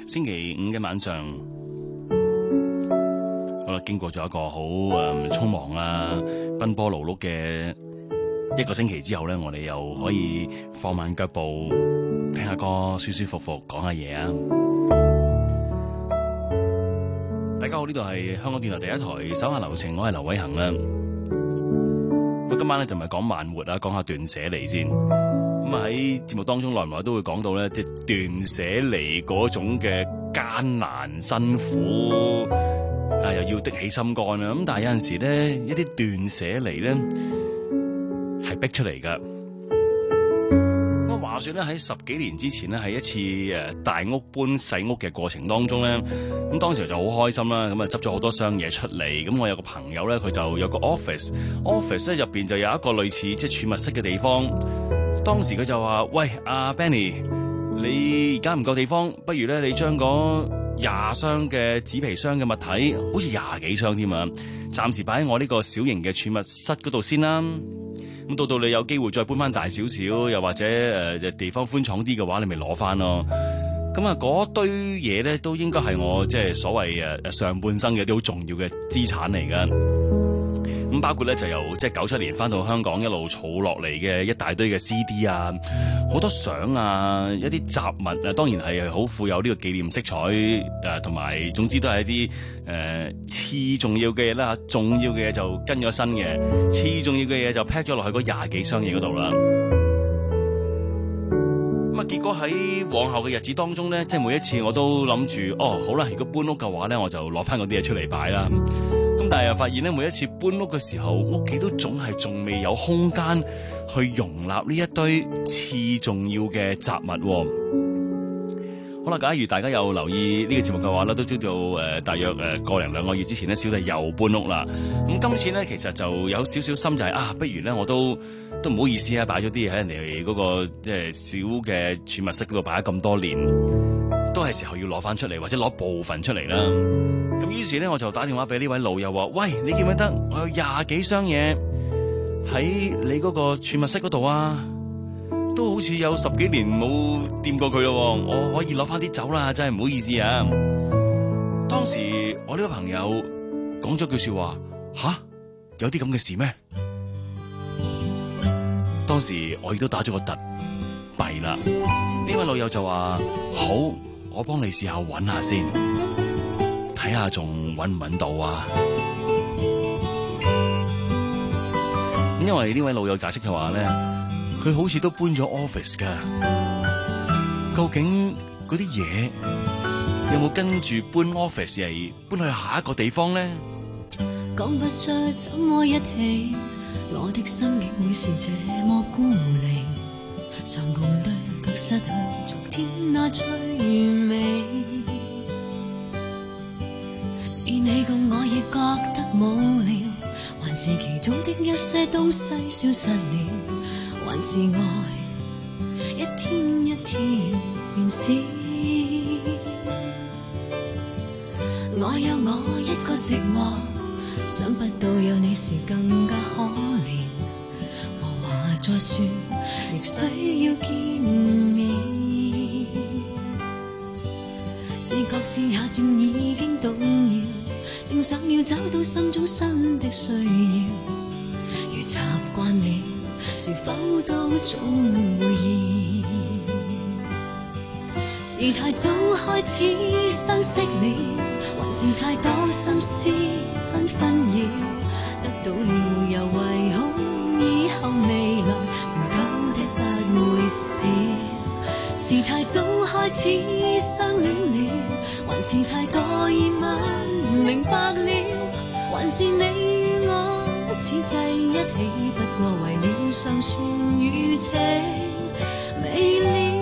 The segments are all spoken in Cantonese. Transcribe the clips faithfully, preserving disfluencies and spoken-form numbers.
星期五嘅晚上，好啦，經過咗一個好誒匆忙啊、奔波勞碌嘅一個星期之後咧，我哋又可以放慢腳步，聽下歌，舒舒服服講下嘢啊！大家好，呢度係香港電台第一台手下留情，我係劉偉恒啦。咁今晚咧就唔係講慢活啊，講下斷捨離先。咁啊喺節目當中，耐唔耐都會講到咧，即係斷捨離嗰種嘅艱難辛苦啊，又要的起心肝啊。咁但係有陣時咧，一啲斷捨離咧係逼出嚟噶。咁話說咧，喺十幾年之前咧，喺一次誒大屋搬細屋嘅過程當中咧，咁當時就好開心啦。咁啊執咗好多箱嘢出嚟。咁我有個朋友咧，佢就有個 office，office 咧入邊就有一個類似即係儲物室嘅地方。當時佢就話：喂，阿 Benny，你而家唔夠地方，不如咧你將嗰廿箱嘅紙皮箱嘅物體，好似廿幾箱添啊，暫時擺喺我呢個小型嘅儲物室嗰度先啦。咁到到你有機會再搬翻大少少，又或者誒、呃、地方寬敞啲嘅話，你咪攞翻咯。咁啊，嗰堆嘢咧都應該係我即係所謂誒上半生嘅啲好重要嘅資產嚟噶。咁包括咧就由即係九七年翻到香港一路儲落嚟嘅一大堆嘅 C D 啊，好多相啊，一啲雜物啊，當然係好富有呢個紀念色彩誒，同、呃、埋總之都係一啲誒次重要嘅嘢啦，重要嘅嘢就跟咗身嘅，次重要嘅嘢就 pack 咗落去嗰廿幾箱嘢嗰度啦。咁啊，結果喺往後嘅日子當中咧，即係每一次我都諗住，哦好啦，如果搬屋嘅話咧，我就攞翻嗰啲嘢出嚟擺啦。咁但係又發現咧，每一次搬屋嘅時候，屋企都總係仲未有空間去容納呢一堆次重要嘅雜物。好啦，假如大家有留意呢個節目嘅話咧，都知道誒、呃，大約誒個零兩個月之前咧，小弟又搬屋啦。咁今次咧，其實就有少少心就係、是、啊，不如咧我都都唔好意思啊，擺咗啲嘢喺人哋嗰個即係小嘅儲物室嗰度擺咗咁多年，都係時候要攞翻出嚟，或者攞部分出嚟啦。咁於是咧，我就打電話俾呢位老友話：喂，你記唔記得我有廿幾箱嘢喺你嗰個儲物室嗰度啊？都好似有十幾年冇掂過佢咯，我可以攞翻啲走啦，真係唔好意思啊！當時我呢個朋友講咗句說話：吓，有啲咁嘅事咩？當時我亦都打咗個突，弊啦！呢位老友就話：好，我幫你試下搵下先。睇下仲揾唔揾到啊！因為呢位老友解釋嘅話咧，佢好似都搬咗 office 噶，究竟嗰啲嘢有冇跟住搬 office 嚟搬去下一個地方咧？ 講不出怎麼一起，我的心境會是這麼孤零，常共對卻失去昨天那最美。是你共我亦覺得無聊，還是其中的一些東西消失了，還是愛一天一天燃燒。我有我一個寂寞，想不到有你時更加可憐，無話再說，亦需要見面。自覺自下漸已經動搖，正想要找到心中新的需要，如習慣了，是否都總會厭？是太早開始相識了，還是太多心思紛紛擾，得到了又唯恐以後未來回頭的不會少。是太早開始相戀了，還是太多疑問明白了，還是你與我此際一起，不過為了尚存餘情未了。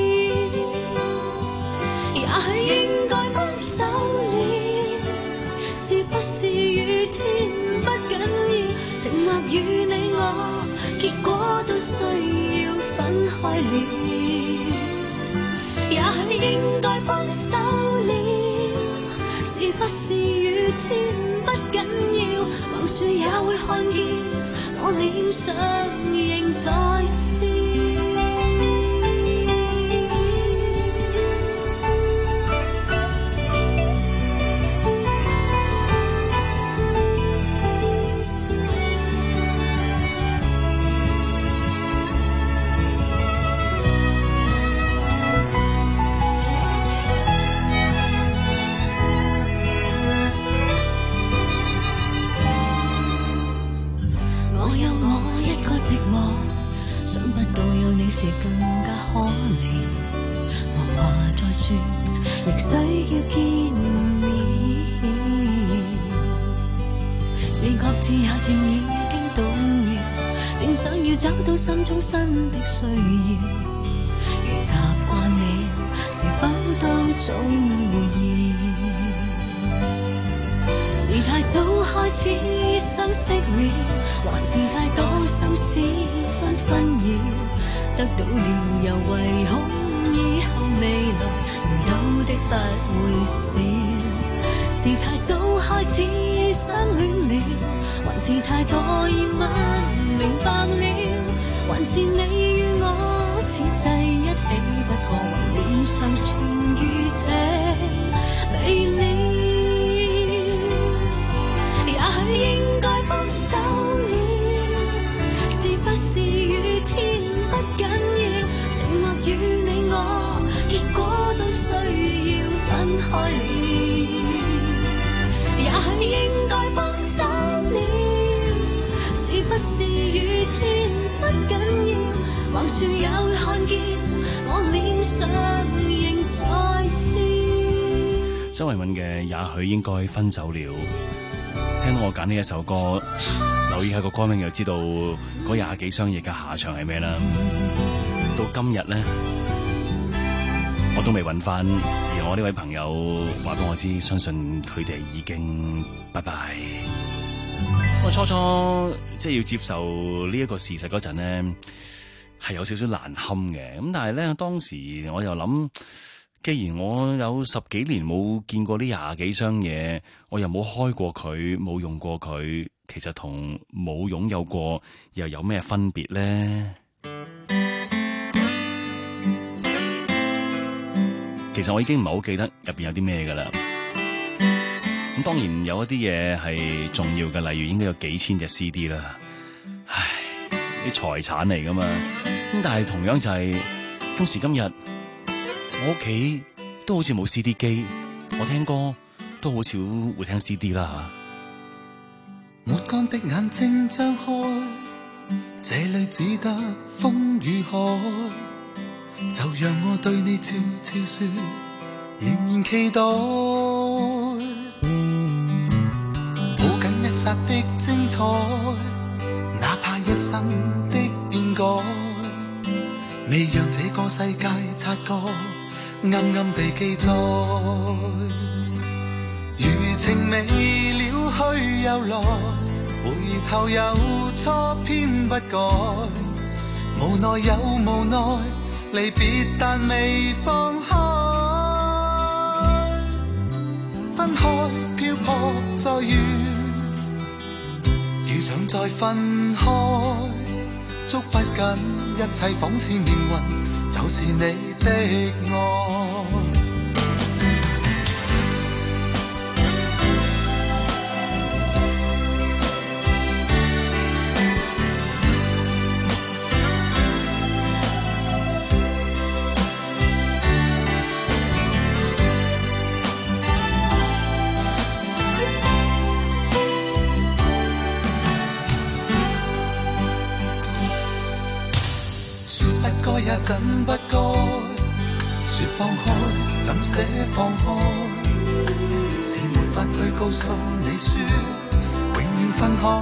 也許應該分手了，是不是雨天不緊要，寂寞與你我結果都需要分開了。也許應該分手了，是不是雨天不緊要，橫豎也會看見我臉上仍在笑。 時更加可憐，無話再說，亦需要見面。自覺自下漸已經動搖，正想要找到心中新的需要。如習慣了，是否都總會厭？是太早開始相識了，還是太多心思紛紛擾？得到了又唯恐以後未來回到的不會少。是太早開始相戀了，還是太多疑問明白了？還是你與我此際一起，不過為臉上痊癒這美麗。也許應該分手了，是不是雨天不緊要？寂寞與你我，結果都需要分開了。也許應該分手了，是不是雨天不緊要？橫豎也會看見我臉上仍在笑。 周慧敏嘅也許應該分手了，聽到我揀呢一首歌，留意下個歌名就知道嗰廿幾雙嘢嘅下場係咩啦。到今日咧，我都未揾翻，而我呢位朋友話俾我知，相信佢哋已經拜拜。我初初即係要接受呢一個事實嗰陣咧，係有少少難堪嘅。咁但係咧，當時我又諗，既然我有十幾年冇見過呢廿幾箱嘢，我又冇開過佢，冇用過佢，其實同冇擁有過又有咩分別咧？其實我已經唔係好記得入邊有啲咩噶啦。咁當然有一啲嘢係重要嘅，例如應該有幾千隻 C D 啦。唉，啲財產嚟噶嘛。咁但係同樣就係今時今日，我屋企都好似冇 C D 機，我聽歌都好少會聽 C D 啦。 抹乾的眼睛張開，這裏只得風與海，就讓我對你悄悄說，仍然期待。抱緊一剎的精彩，哪怕一生的變改，未讓這個世界察覺，暗暗地記載。如情未了去又來，回頭又錯偏不改，無奈有無奈，離別但未放開。分開漂泊再遇，如想再分開，捉不緊一切仿似命運，就是你的愛。也怎不該說放開，怎捨放開？是沒法去告訴你說，永遠分開。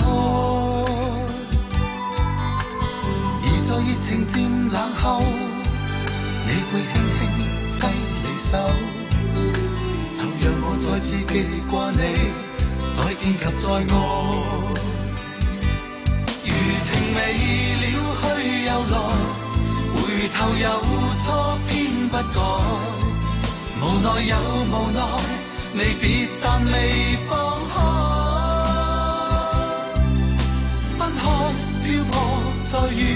而在熱情漸冷後，你會輕輕揮離手，就讓我再次記掛你，再見及再愛。如情未了去又來，回頭有錯偏不改，無奈有無奈，離別但未放開。分開漂泊再遇，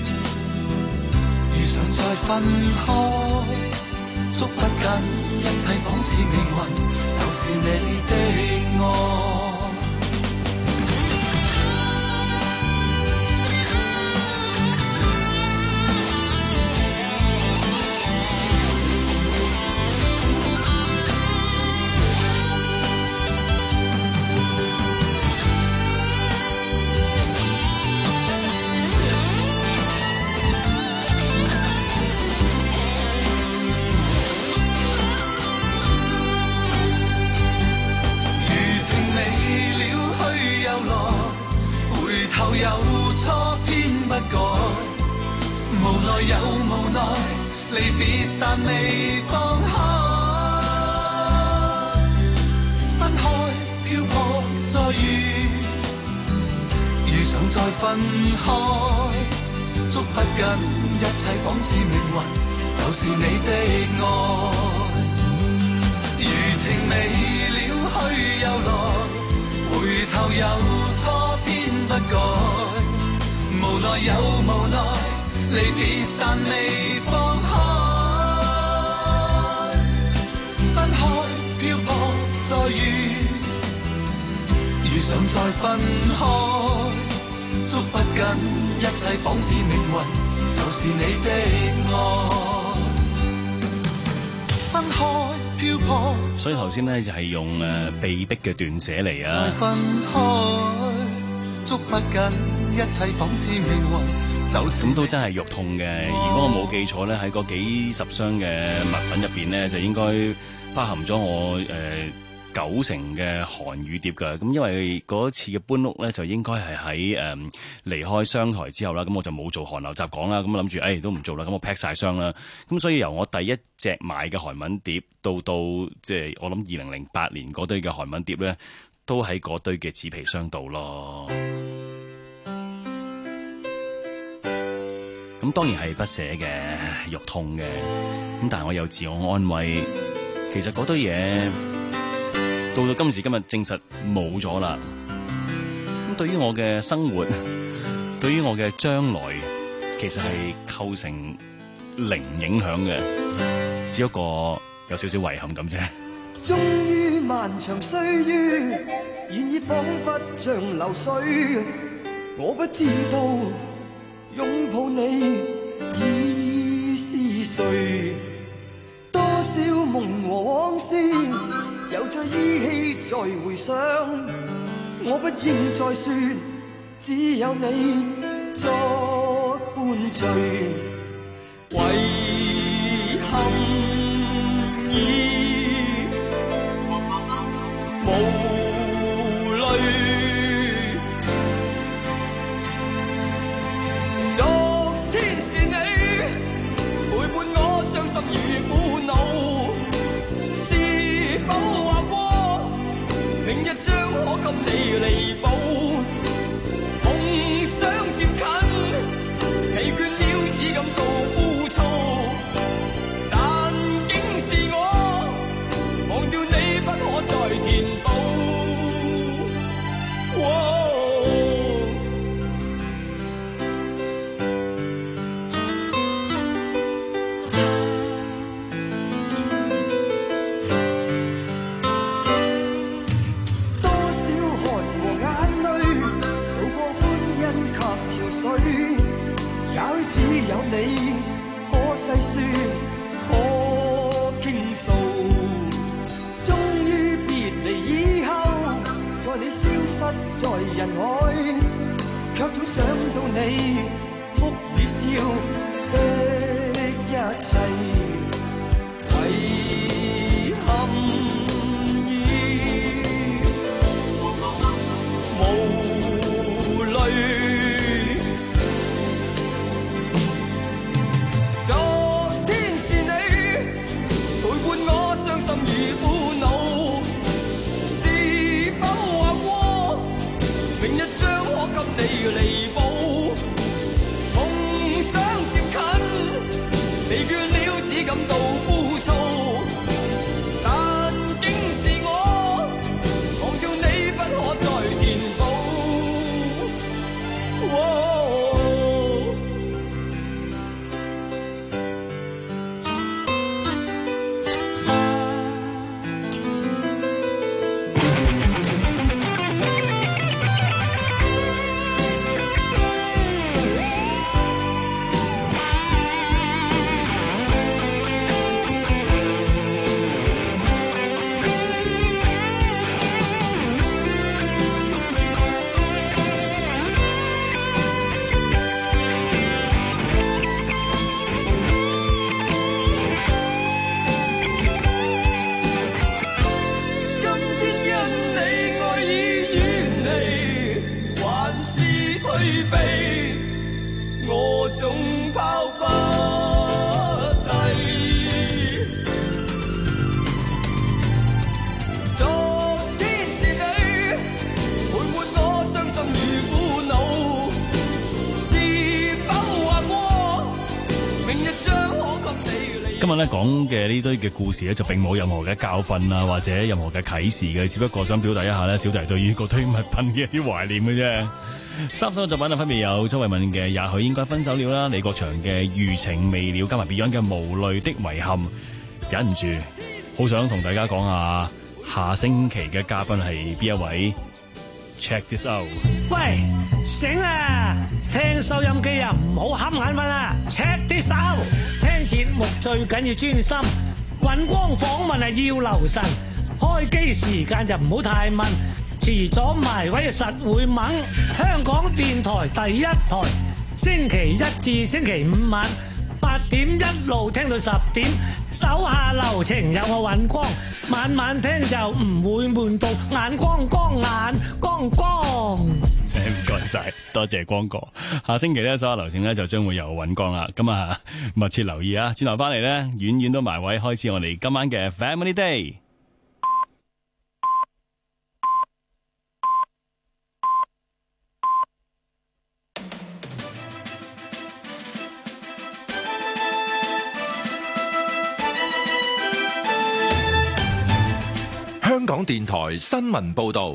遇上再分開，捉不緊一切仿似命運，就是你的愛。 有錯偏不改，無奈有無奈，離別但未放開，分開漂泊再遇，遇上再分開，捉不緊一切仿似命運，就是你的愛，餘情未了去又來，回頭有錯偏不改，無奈有無奈，離別但未放開，分開漂泊再遇，遇上再分開，捉不緊一切仿似命運，就是你的愛，分開漂泊。 所以頭先咧就係用誒被逼嘅斷捨離啊。 再分開，捉不緊一切仿似命運，就是咁都真係肉痛嘅。如果我冇記錯咧，喺嗰幾十箱嘅物品入邊咧，就應該包含咗我誒、呃、九成嘅韓語碟㗎。咁因為嗰次嘅搬屋咧，就應該係喺誒離開商台之後啦。咁我就冇做韓流集講啦。咁諗住誒都唔做啦。咁我 pack 晒箱啦。咁所以由我第一隻買嘅韓文碟到到即係我諗二零零八年嗰堆嘅韓文碟咧，都喺嗰堆嘅紙皮箱度咯。咁當然係不捨嘅，肉痛嘅。咁但係我有自我安慰，其實嗰堆嘢到到今時今日證實冇咗啦。咁對於我嘅生活，對於我嘅將來，其實係構成零影響嘅，只不過有少少遺憾咁啫。 終於漫長歲月，然而彷彿像流水，我不知道擁抱你已是誰，多少夢和往事又再依稀再回想，我不應再說，只有你作伴隨，遺憾已無淚，昨天是你陪伴我傷心與苦惱，是否話過明日將可給你彌補，夢想漸近，疲倦了只感到枯燥，但竟是我忘掉你不可再填補。多少汗和眼淚，渡過歡欣及潮水，也許只有你可細說，可傾訴。終於別離以後，在你消失在人海，卻總想到你哭與笑的一切，遺憾已無淚。昨天是你陪伴我傷心與苦惱，是否話過明日將可給你彌補，夢想漸近，疲倦了只感到枯燥，但竟是我忘掉你不可再填補。 何種拋不低。昨天是你陪伴我傷心與苦惱，是否話過明日將可給你離。 今日咧講嘅呢堆嘅故事咧，就並冇任何嘅教訓啊，或者任何嘅啟示嘅，只不過想表達一下咧，小弟對於嗰堆物品嘅一啲懷念嘅啫。三首作品啊，分別有周慧敏嘅《也許應該分手了》啦，李國祥嘅《餘情未了》，加埋 Beyond 嘅《無淚的遺憾》。忍唔住，好想同大家講下，下星期嘅嘉賓係邊一位 ？Check this out。 喂，醒啦！聽收音機啊，唔好瞌眼瞓啊 ！Check this out。聽節目最緊要專心，尹光訪問係要留神，開機時間就唔好太問。遲咗埋位實會懵。香港電台第一台，星期一至星期五晚八點一路聽到十點，手下留情有我尹光，晚晚聽就唔會悶到眼光光眼光光。 真係唔該晒，多謝光哥。下星期咧，手下留情咧就將會有尹光啦。咁啊，密切留意啊！轉頭翻嚟咧，遠遠都埋位，開始我哋今晚嘅 Family Day。 香港電台新聞報道，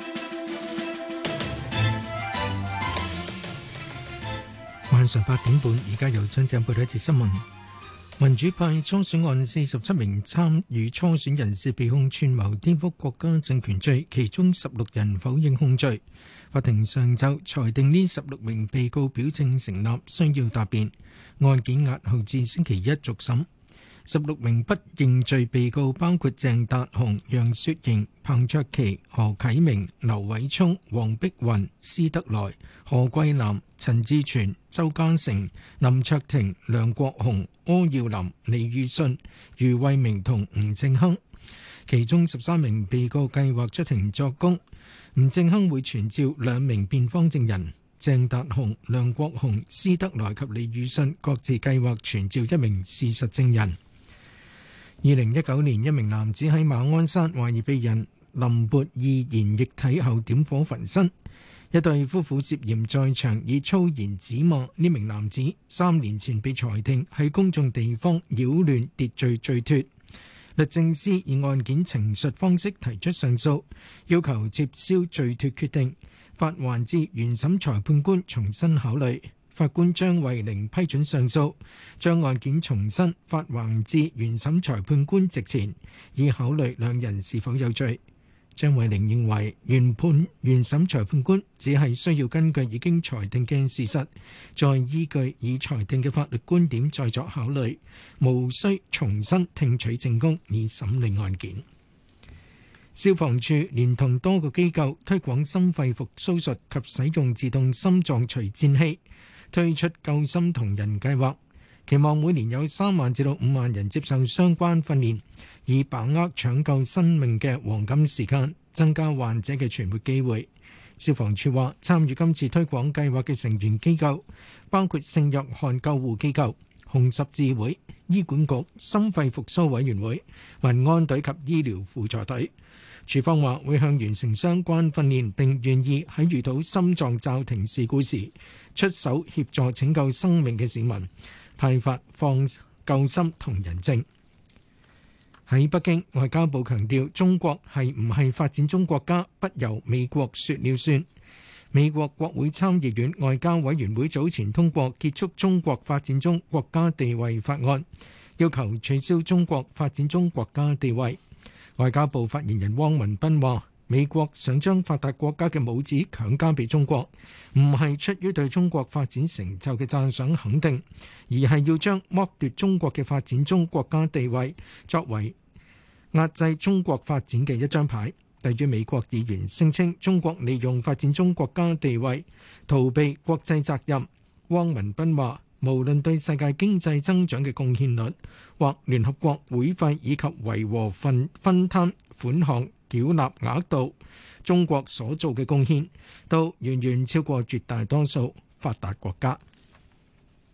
晚上八點半，而家由張正報道一節新聞。民主派初選案四十七名參與初選人士被控串謀顛覆國家政權罪，其中十六人否認控罪。法庭上晝裁定呢十六名被告表證成立，需要答辯。案件押後至星期一續審。十六名不認罪被告包括鄭達鴻、楊雪盈、彭卓棋、何啟明、劉偉聰、黃碧雲、施德來、何桂藍、陳志全、周家成、林卓廷、梁國雄、柯耀林、李宇信、余慧明同吳正亨。其中十三名被告計劃出庭作供，吳正亨會傳召兩名辯方證人。鄭達鴻、梁國雄、施德來及李宇信各自計劃傳召一名事實證人。二零一九年，一名男子喺馬鞍山懷疑被人淋潑易燃液體後點火焚身，一對夫婦涉嫌在場以粗言指罵呢名男子，三年前被裁定喺公眾地方擾亂秩序罪脫。律政司以案件陳述方式提出上訴，要求撤銷罪脫決定，發還至原審裁判官重新考慮。法官張慧玲批准上訴，將案件重新發還至原審裁判官席前，以考慮兩人是否有罪。張慧玲認為原判原審裁判官只係需要根據已經裁定嘅事實，再依據已裁定嘅法律觀點再作考慮，無需重新聽取證供以審理案件。消防處連同多個機構推廣心肺復甦術及使用自動心臟除顫器，推出救心同人計劃，期望每年有三萬至到五萬人接受相關訓練，以把握搶救生命嘅黃金時間，增加患者嘅存活機會。消防處話，參與今次推廣計劃嘅成員機構包括聖約翰救護機構、紅十字會、醫管局、心肺復甦委員會、民安隊及醫療輔助隊。處方話會向完成相關訓練並願意喺遇到心臟驟停事故時出手協助拯救生命嘅市民派發放救心同人證。喺北京，外交部強調中國係唔係發展中國家不由美國說了算。美國國會參議院外交委員會早前通過結束中國發展中國家地位法案，要求取消中國發展中國家地位。外交部發言人汪文斌話：美國想將發達國家嘅帽子強加俾中國，唔係出於對中國發展成就嘅讚賞肯定，而係要將剝奪中國嘅發展中國家地位作為壓制中國發展嘅一張牌。對於美國議員聲稱中國利用發展中國家地位逃避國際責任，汪文斌話：無論對世界經濟增長嘅貢獻率，或聯合國會費以及維和分分攤款項繳納額度，中國所做嘅貢獻都遠遠超過絕大多數發達國家。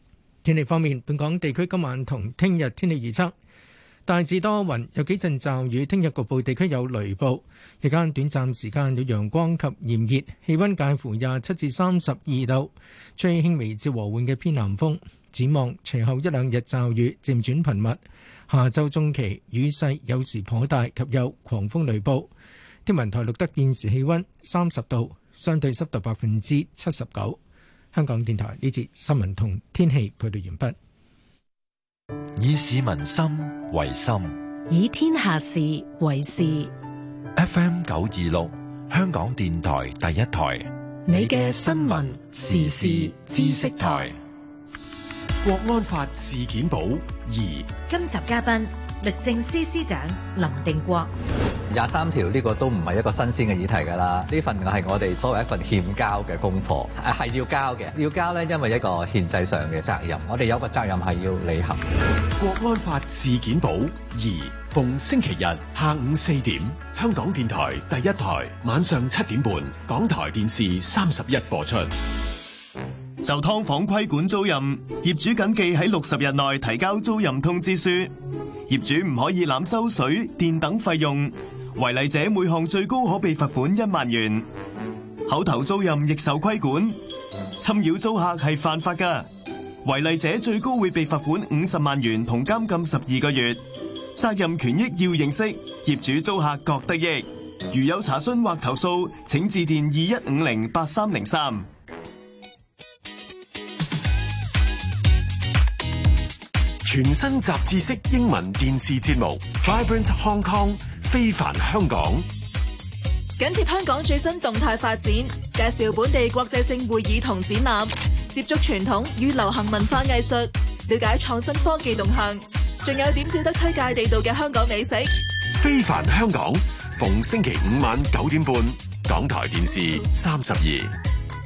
天氣方面，本港地區今晚同聽日天氣預測大致多雲，有幾陣驟雨。聽日局部地區有雷暴，日間短暫時間有陽光及炎熱，氣温介乎廿七至三十二度，吹輕微至和緩嘅偏南風。展望隨後一兩日驟雨漸轉頻密，下週中期雨勢有時頗大及有狂風雷暴。天文台錄得現時氣温三十度，相對濕度百分之七十九。香港電台呢節新聞同天氣報道完畢。 以市民心為心， 以天下事為事。 F M 九二六，香港電台第一台， 你嘅新聞時事知識台。 國安法事件簿二， 今集嘉賓律政司司長林定國。 廿三條呢個都唔係一個新鮮嘅議題㗎啦，呢份係我哋所謂一份欠交嘅功課，誒係要交嘅，要交呢，因為一個憲制上嘅責任，我哋有個責任係要履行。 國安法事件簿二，逢星期日下午四點，香港電台第一台，晚上七點半，港台電視三十一播出。 就劏房規管租賃，業主謹記喺六十日內提交租賃通知書，業主唔可以濫收水電等費用，違例者每項最高可被罰款一萬元。口頭租賃亦受規管，侵擾租客係犯法㗎，違例者最高會被罰款五十萬元同監禁十二個月。責任權益要認識，業主租客各得益。如有查詢或投訴，請致電二一五零八三零三。 全新雜誌式英文電視節目 Vibrant Hong Kong 非凡香港， 緊貼香港最新動態發展，介紹本地國際性會議同展覽，接觸傳統與流行文化藝術，了解創新科技動向，仲有點少得推介地道嘅香港美食。 非凡香港逢星期五晚九點半，港台電視三十二。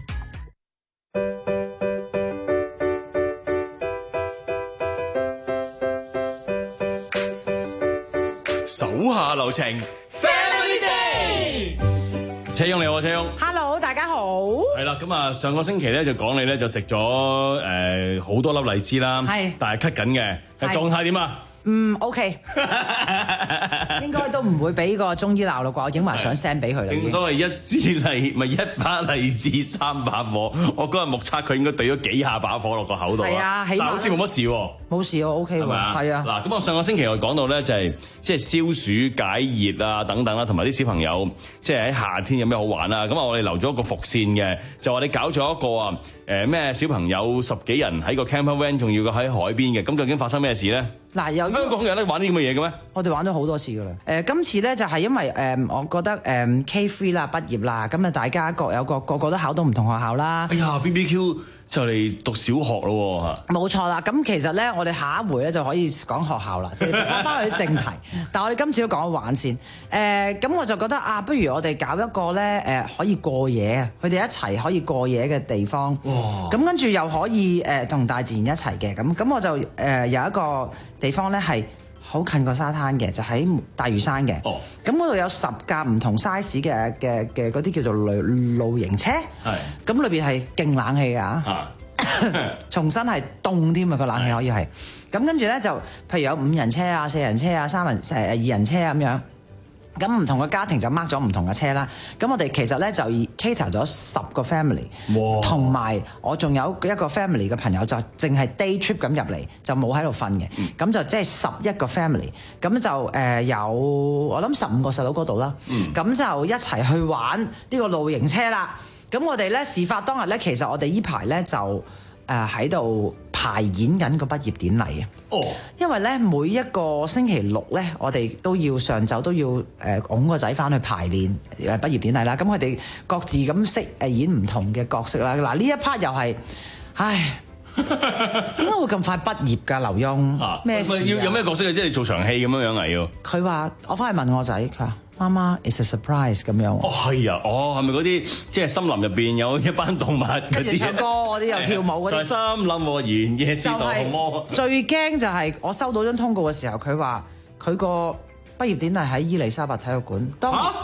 手下留情 ，Family Day。車兄你好，車兄。 Hello， 大家好。 係啦，咁啊，上個星期咧就講你咧就食咗誒好多粒荔枝啦，係，但係咳緊嘅，係狀態點啊？ 嗯 ，OK， 應該都唔會俾個中醫鬧咯啩，我影埋相 send 俾佢啦。 正所謂一支荔咪一把荔枝三把火，我嗰日目測佢應該對咗幾下把火落個口度啊，但係好似冇乜事喎。 冇事喎 OK 喎，係啊。 嗱，咁我上個星期我講到咧就係即係消暑解熱啊等等啦，同埋啲小朋友即係喺夏天有咩好玩啊？咁啊，我哋留咗一個伏線嘅，就話你搞咗一個啊誒咩小朋友十幾人喺個 camper van， 仲要個喺海邊嘅，咁究竟發生咩事咧？ 嗱，有香港有得玩啲咁嘅嘢嘅咩？ 我哋玩咗好多次噶啦。誒、呃，今次咧就係因為誒、呃，我覺得誒、呃、K 三 啦，畢業啦，咁啊大家各有各，個個都考到唔同學校啦。 哎呀 ，B B Q 就嚟讀小學咯喎。冇錯啦，咁其實咧，我哋下一回咧就可以講學校啦，即係翻返去啲正題。但係我哋今次都講玩先。誒、呃，咁我就覺得啊，不如我哋搞一個咧誒、呃、可以過夜啊，佢哋一齊可以過夜嘅地方。哇！咁跟住又可以誒同、呃、大自然一齊嘅，咁咁我就誒、呃、有一個地方咧係好近個沙灘嘅，就喺大嶼山嘅。哦，咁嗰度有十架唔同 size 嘅嘅嘅嗰啲叫做露露營車。係，咁裏邊係勁冷氣㗎。啊，重新係凍添啊，個冷氣可以係。咁跟住咧就，譬如有五人車啊、四人車啊、三人誒二人車啊咁樣。咁唔同嘅家庭就 mark 咗唔同嘅車啦。咁我哋其實咧就 cater 咗十個 family，同埋我仲有一個 family 嘅朋友就淨係 day trip 咁入嚟，就冇喺度瞓嘅。咁、嗯、就即係十一個 family，咁就誒、呃、有我諗十五個細佬嗰度啦。咁、嗯、就一齊去玩呢個露營車啦。咁我哋咧事發當日咧，其實我哋依排咧就誒喺度排演緊個畢業典禮啊！哦，因為咧每一個星期六咧，我哋都要上晝都要誒拱個仔翻去排練誒畢業典禮啦。咁佢哋各自咁識誒演唔同嘅角色啦。嗱呢一 part 又係，唉，點解會咁快畢業㗎？劉墉咩事啊？ 要有咩角色啊？即係做場戲咁樣樣啊？要佢話我翻去問我仔，佢話。媽媽 ，it's a surprise 咁樣。 哦，係啊，哦，係咪嗰啲即係森林入邊有一班動物嗰啲？ 跟住唱歌嗰啲又跳舞嗰啲。 在森林和原野是多麼。 最驚就係我收到張通告嘅時候，佢話佢個畢業典禮喺伊利沙伯體育館。當、啊、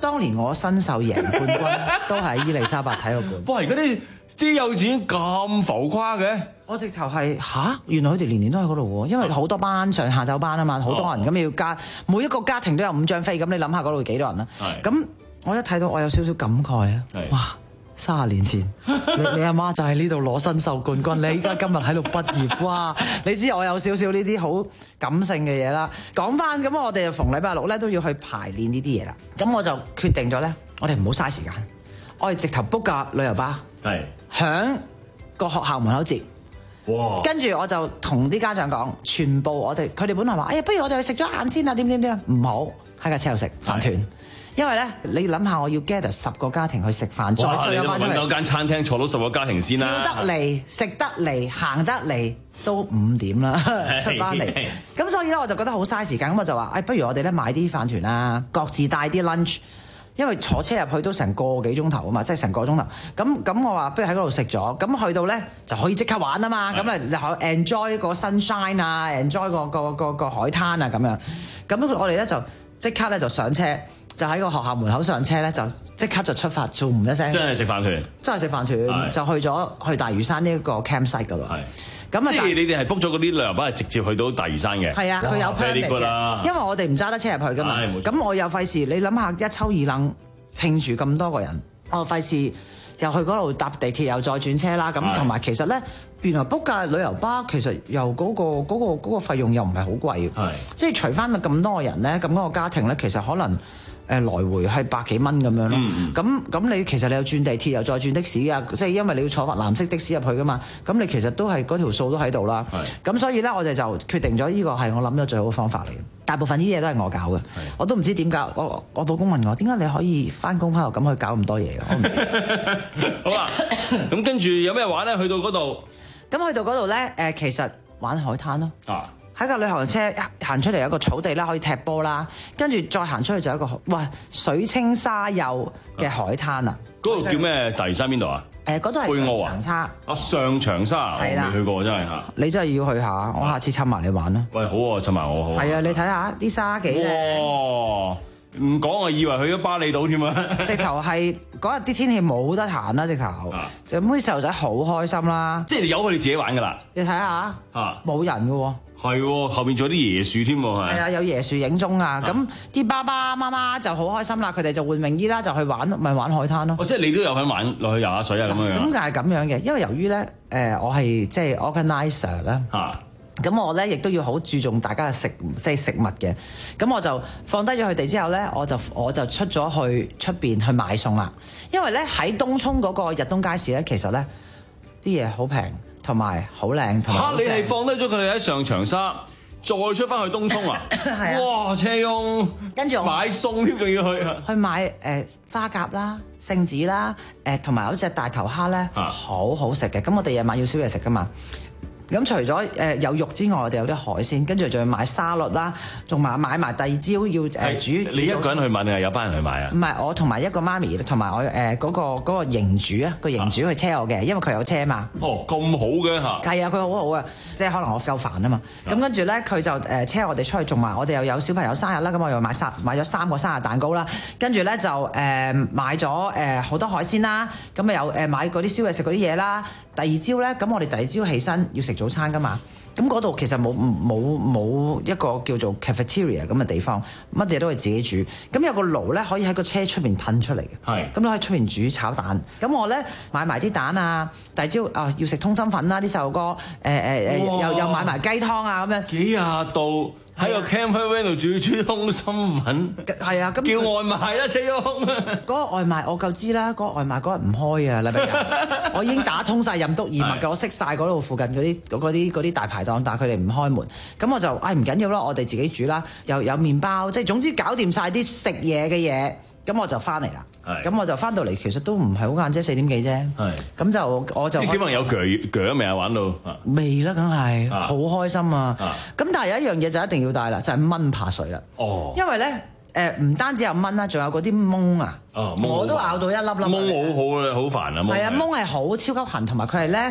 當年我新秀贏冠軍都係喺伊利沙伯體育館。 哇！而家啲啲幼稚園咁浮誇嘅， 我直頭係吓，原來佢哋年年都喺嗰度喎，因為好多班上下晝班啊嘛，好多人咁要加，每一個家庭都有五張飛，咁你諗下嗰度幾多人啦？咁我一睇到我有少少感慨啊！哇！三十年前，你你阿媽就喺呢度攞新秀冠軍，你依家今日喺度畢業，哇！你知我有少少呢啲好感性嘅嘢啦。講翻咁，我哋逢禮拜六咧都要去排練呢啲嘢啦。咁我就決定咗咧，我哋唔好嘥時間，我哋直頭 book 架旅遊巴，係響個學校門口接。哇！跟住我就同啲家長講，全部我哋佢哋本來話，哎呀，不如我哋去食咗晏先啊，點點點，唔好喺架車度食飯團。因為咧，你諗下，我要 gather 十個家庭去食飯，再追翻出嚟。 你揾到間餐廳坐到十個家庭先啦。 叫得嚟，食得嚟，行得嚟，都五點啦，出翻嚟。咁所以咧，我就覺得好嘥時間。咁我就話，誒、哎，不如我哋咧買啲飯團啦，各自帶啲 lunch。因為坐車入去都成個幾鐘頭啊嘛，即係成個鐘頭。咁咁我話不如喺嗰度食咗，咁去到咧就可以即刻玩啊嘛。咁啊，你可 enjoy 個 sunshine 啊 ，enjoy 個個個個海灘啊咁樣。咁我哋咧就即刻咧就上車。就喺個學校門口上車咧，就即刻就出發，做唔一聲。真係食飯團， 真係食飯團，就去咗去大嶼山呢一個 campsite 嗰度。咁啊， 即係你哋係 book 咗嗰啲旅遊巴，係直接去到大嶼山嘅。 係啊，佢有 permit 嘅，因為我哋唔揸得車入去噶嘛。咁我又費事，你諗下一抽二楞，稱住咁多個人，我費事又去嗰度搭地鐵，又再轉車啦。咁同埋其實咧，原來 book 架旅遊巴其實又嗰個嗰個嗰個費用又唔係好貴。係，即係除翻咁多個人咧，咁嗰個家庭咧，其實可能。誒來回係百幾蚊咁樣咯，咁咁、嗯、你其實你又轉地鐵又再轉的士啊，即係因為你要坐藍色的士入去噶嘛，咁你其實都係嗰條數都喺度啦。咁所以咧，我哋就決定咗呢個係我諗咗最好嘅方法嚟。大部分啲嘢都係我搞嘅，我都唔知點搞。我我老公問我點解你可以翻工翻學咁去搞咁多嘢嘅，我唔知。 好啊，咁跟住有咩玩咧？去到嗰度， 咁去到嗰度咧，誒其實玩海灘咯。啊！喺架旅行車行出嚟有一個草地啦，可以踢波啦，跟住再行出去就有一個哇水清沙幼嘅海灘啊！ 嗰度叫咩？大嶼山邊度啊？ 誒，嗰度係上長沙。啊， 上長沙，我未去過真係嚇。 你真係要去下，我下次湊埋你玩啦。 喂，好啊，湊埋我好。 係啊，你睇下啲沙幾靚。 哇！唔講我以為去咗巴厘島添啊！ 直頭係嗰日啲天氣冇得閒啦，直頭就咁啲細路仔好開心啦。 即係由佢哋自己玩㗎啦。 你睇下嚇，冇人㗎喎。係喎，後邊仲有啲椰樹添喎，係。 係啊，有椰樹影蹤啊！咁啲爸爸媽媽就好開心啦，佢哋就換泳衣啦，就去玩，咪玩海灘咯。 哦，即係你都有份玩落去游下水啊咁樣。 咁就係咁樣嘅，因為由於咧，誒我係即係 organizer 啦。嚇。咁我咧亦都要好注重大家嘅食即係食物嘅，咁我就放低咗佢哋之後咧，我就我就出咗去出邊去買餸啦。因為咧喺東涌嗰個日東街市咧，其實咧啲嘢好平。同埋好靚，同埋嚇！你係放低咗佢哋喺上長沙，再出翻去東涌啊？係啊！哇，車翁，跟住我買餸添，仲要去去買誒、呃、花甲啦、聖子啦，誒同埋有隻大頭蝦咧，啊、好好食嘅。咁我哋夜晚要宵夜食噶嘛。咁除咗誒有肉之外，我哋有啲海鮮，跟住仲要買沙律啦，仲買買埋第二朝要誒煮。你一個人去買定係有班人去買啊？唔係，我同埋一個媽咪，同埋我誒嗰個嗰個營主啊，個營主去車我嘅，因為佢有車嘛。哦，咁好嘅嚇。係啊，佢好好啊，即係可能我夠煩啊嘛。咁跟住咧，佢就誒車我哋出去，仲埋我哋又有小朋友生日啦，咁我又買三買咗三個生日蛋糕啦，跟住咧就誒買咗誒好多海鮮啦，咁啊有誒買嗰啲宵夜食嗰啲嘢啦。第二朝咧，咁我哋第二朝起身要食早餐噶嘛，咁嗰度其實冇冇冇一個叫做 cafeteria 咁嘅地方，乜嘢都係自己煮。咁有個爐咧，可以喺個車出邊噴出嚟嘅，係咁你可以出邊煮炒蛋。咁我咧買埋啲蛋啊，第二朝啊要食通心粉啦，啲細路哥誒誒誒又又買埋雞湯啊咁樣。幾廿度喺個 camper van 度煮煮通心粉，係啊，咁叫外賣啦，車翁。嗰個外賣我夠知啦，嗰個外賣嗰日唔開啊，禮拜日我已經打通晒任督二脈嘅，我識晒嗰度附近嗰啲嗰啲嗰啲大排檔，但係佢哋唔開門，咁我就唉唔緊要啦，我哋自己煮啦，又有麵包，即係總之搞掂晒啲食嘢嘅嘢，咁我就翻嚟啦。咁我就翻到嚟，其實都唔係好晏啫，四點幾啫。咁就我就啲小朋友鋸鋸未啊？玩到未啦，梗係好開心啊！咁但係有一樣嘢就一定要帶啦，就係蚊怕水啦。哦，因為咧誒唔單止有蚊啦，仲有嗰啲蚊啊。哦，我都咬到一粒粒。蚊好好好煩啊！係啊，蚊係好超級痕，同埋佢係咧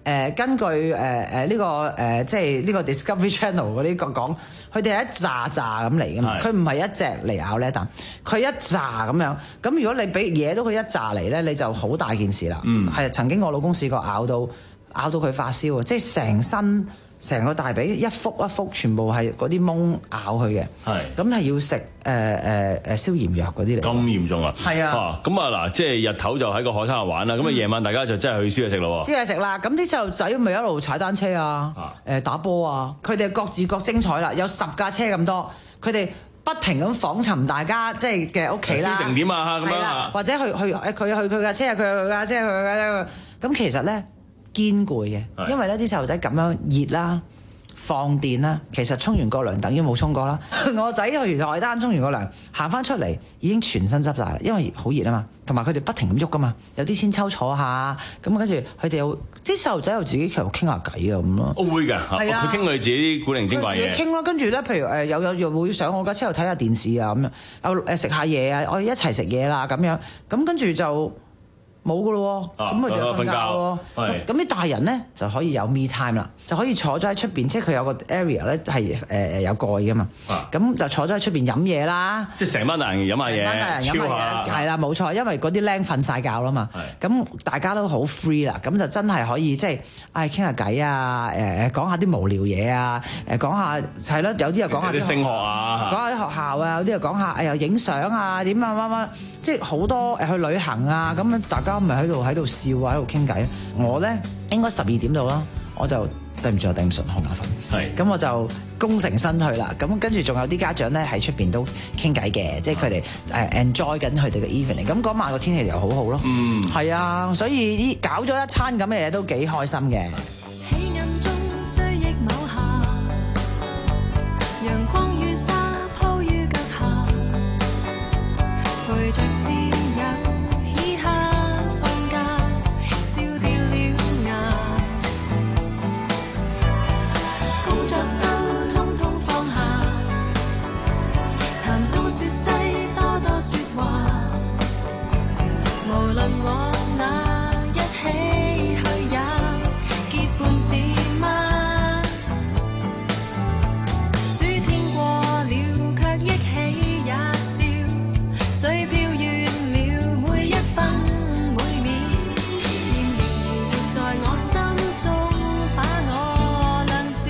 呃、根據誒誒呢個誒、呃、即係呢個 Discovery Channel 嗰啲講，佢哋係一紮紮咁嚟嘅嘛，佢唔係一隻嚟咬呢一啖，佢一紮咁樣。咁如果你俾惹到佢一紮嚟咧，你就好大件事啦。嗯，係曾經我老公試過咬到咬到佢發燒啊，即係成身。成個大髀一幅一幅全部係嗰啲蚊咬佢嘅，係咁係要食誒誒誒消炎藥嗰啲嚟。 咁嚴重啊？係啊。咁啊嗱，即係日頭就喺個海灘度玩啦，咁啊夜晚大家就真係去燒嘢食咯。 燒嘢食啦，咁啲細路仔咪一路踩單車啊，誒打波啊，佢哋各自各精彩啦，有十架車咁多，佢哋不停咁訪尋大家即係嘅屋企啦。燒成點啊？咁樣啊？或者去去誒佢去佢架車啊，佢去佢架車，佢去架車。咁其實咧。堅攰嘅，因為咧啲細路仔咁樣熱啦、放電啦，其實沖完個涼等於冇沖過啦。我仔去完海灘沖完個涼，行翻出嚟已經全身濕晒啦，因為好熱啊嘛，同埋佢哋不停咁喐噶嘛，有啲千秋坐下，咁跟住佢哋又啲細路仔又自己其實傾下偈啊咁咯。哦會㗎，係啊，佢傾佢自己啲古靈精怪嘢。自己傾咯，跟住咧，譬如誒有有又會上我架車度睇下電視啊咁樣，又誒食下嘢啊，我哋一齊食嘢啦咁樣，咁跟住就。冇噶咯喎，咁佢就瞓覺咯。咁啲大人咧就可以有 me time 啦，就可以坐咗喺出邊，即係佢有個 area 咧係誒誒有蓋噶嘛。咁就坐咗喺出邊飲嘢啦。即係成班大人飲下嘢，成班大人飲下嘢，係啦冇錯，因為嗰啲僆瞓晒覺啦嘛。咁大家都好 free 啦，咁就真係可以即係唉傾下偈啊，誒誒講下啲無聊嘢啊，誒講下係咯，有啲又講下啲升學啊，講下啲學校啊，有啲又講下誒又影相啊，點啊乜乜，即係好多誒去旅行啊，咁樣大家。咪喺度喺度笑啊，喺度傾偈。我咧應該十二點到啦，我就對唔住，我頂唔順，好眼瞓。係，咁我就功成身退啦。咁跟住仲有啲家長咧喺出邊都傾偈嘅，即係佢哋誒 enjoy 緊佢哋嘅 evening。咁嗰晚個天氣又好好咯。嗯，係啊，所以依搞咗一餐咁嘅嘢都幾開心嘅。 黑暗中追憶某下，陽光與沙鋪於腳下，陪着自由。說西多多說話，無論往哪一起去也結伴似嗎？暑天過了卻憶起也笑，水飄遠了每一分每秒，然仍活在我心中，把我亮照。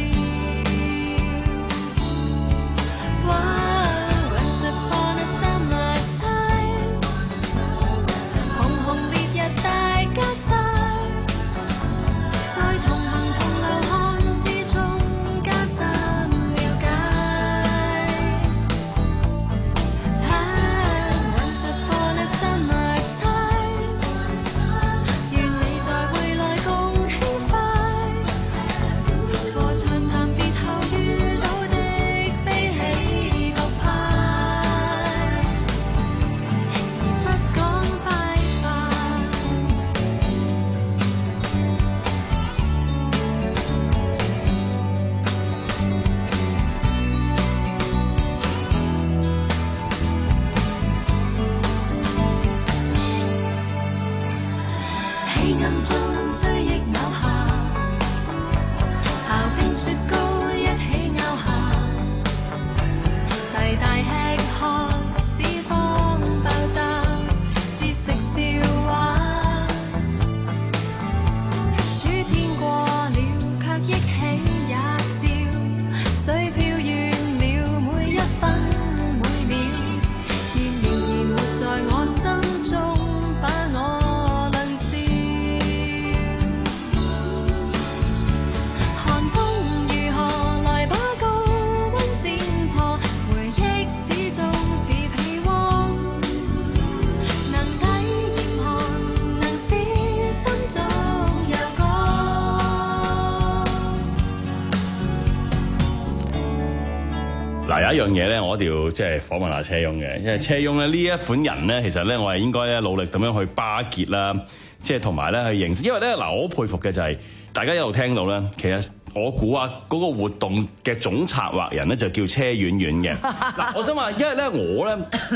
嗱，有一樣嘢咧，我一定要即係訪問下車翁嘅，因為車翁咧呢一款人咧，其實咧我係應該咧努力咁樣去巴結啦，即係同埋咧去認識，因為咧嗱，我好佩服嘅就係大家一路聽到咧，其實我估啊嗰個活動嘅總策劃人咧就叫車婉婉嘅。嗱，我想話，因為咧我咧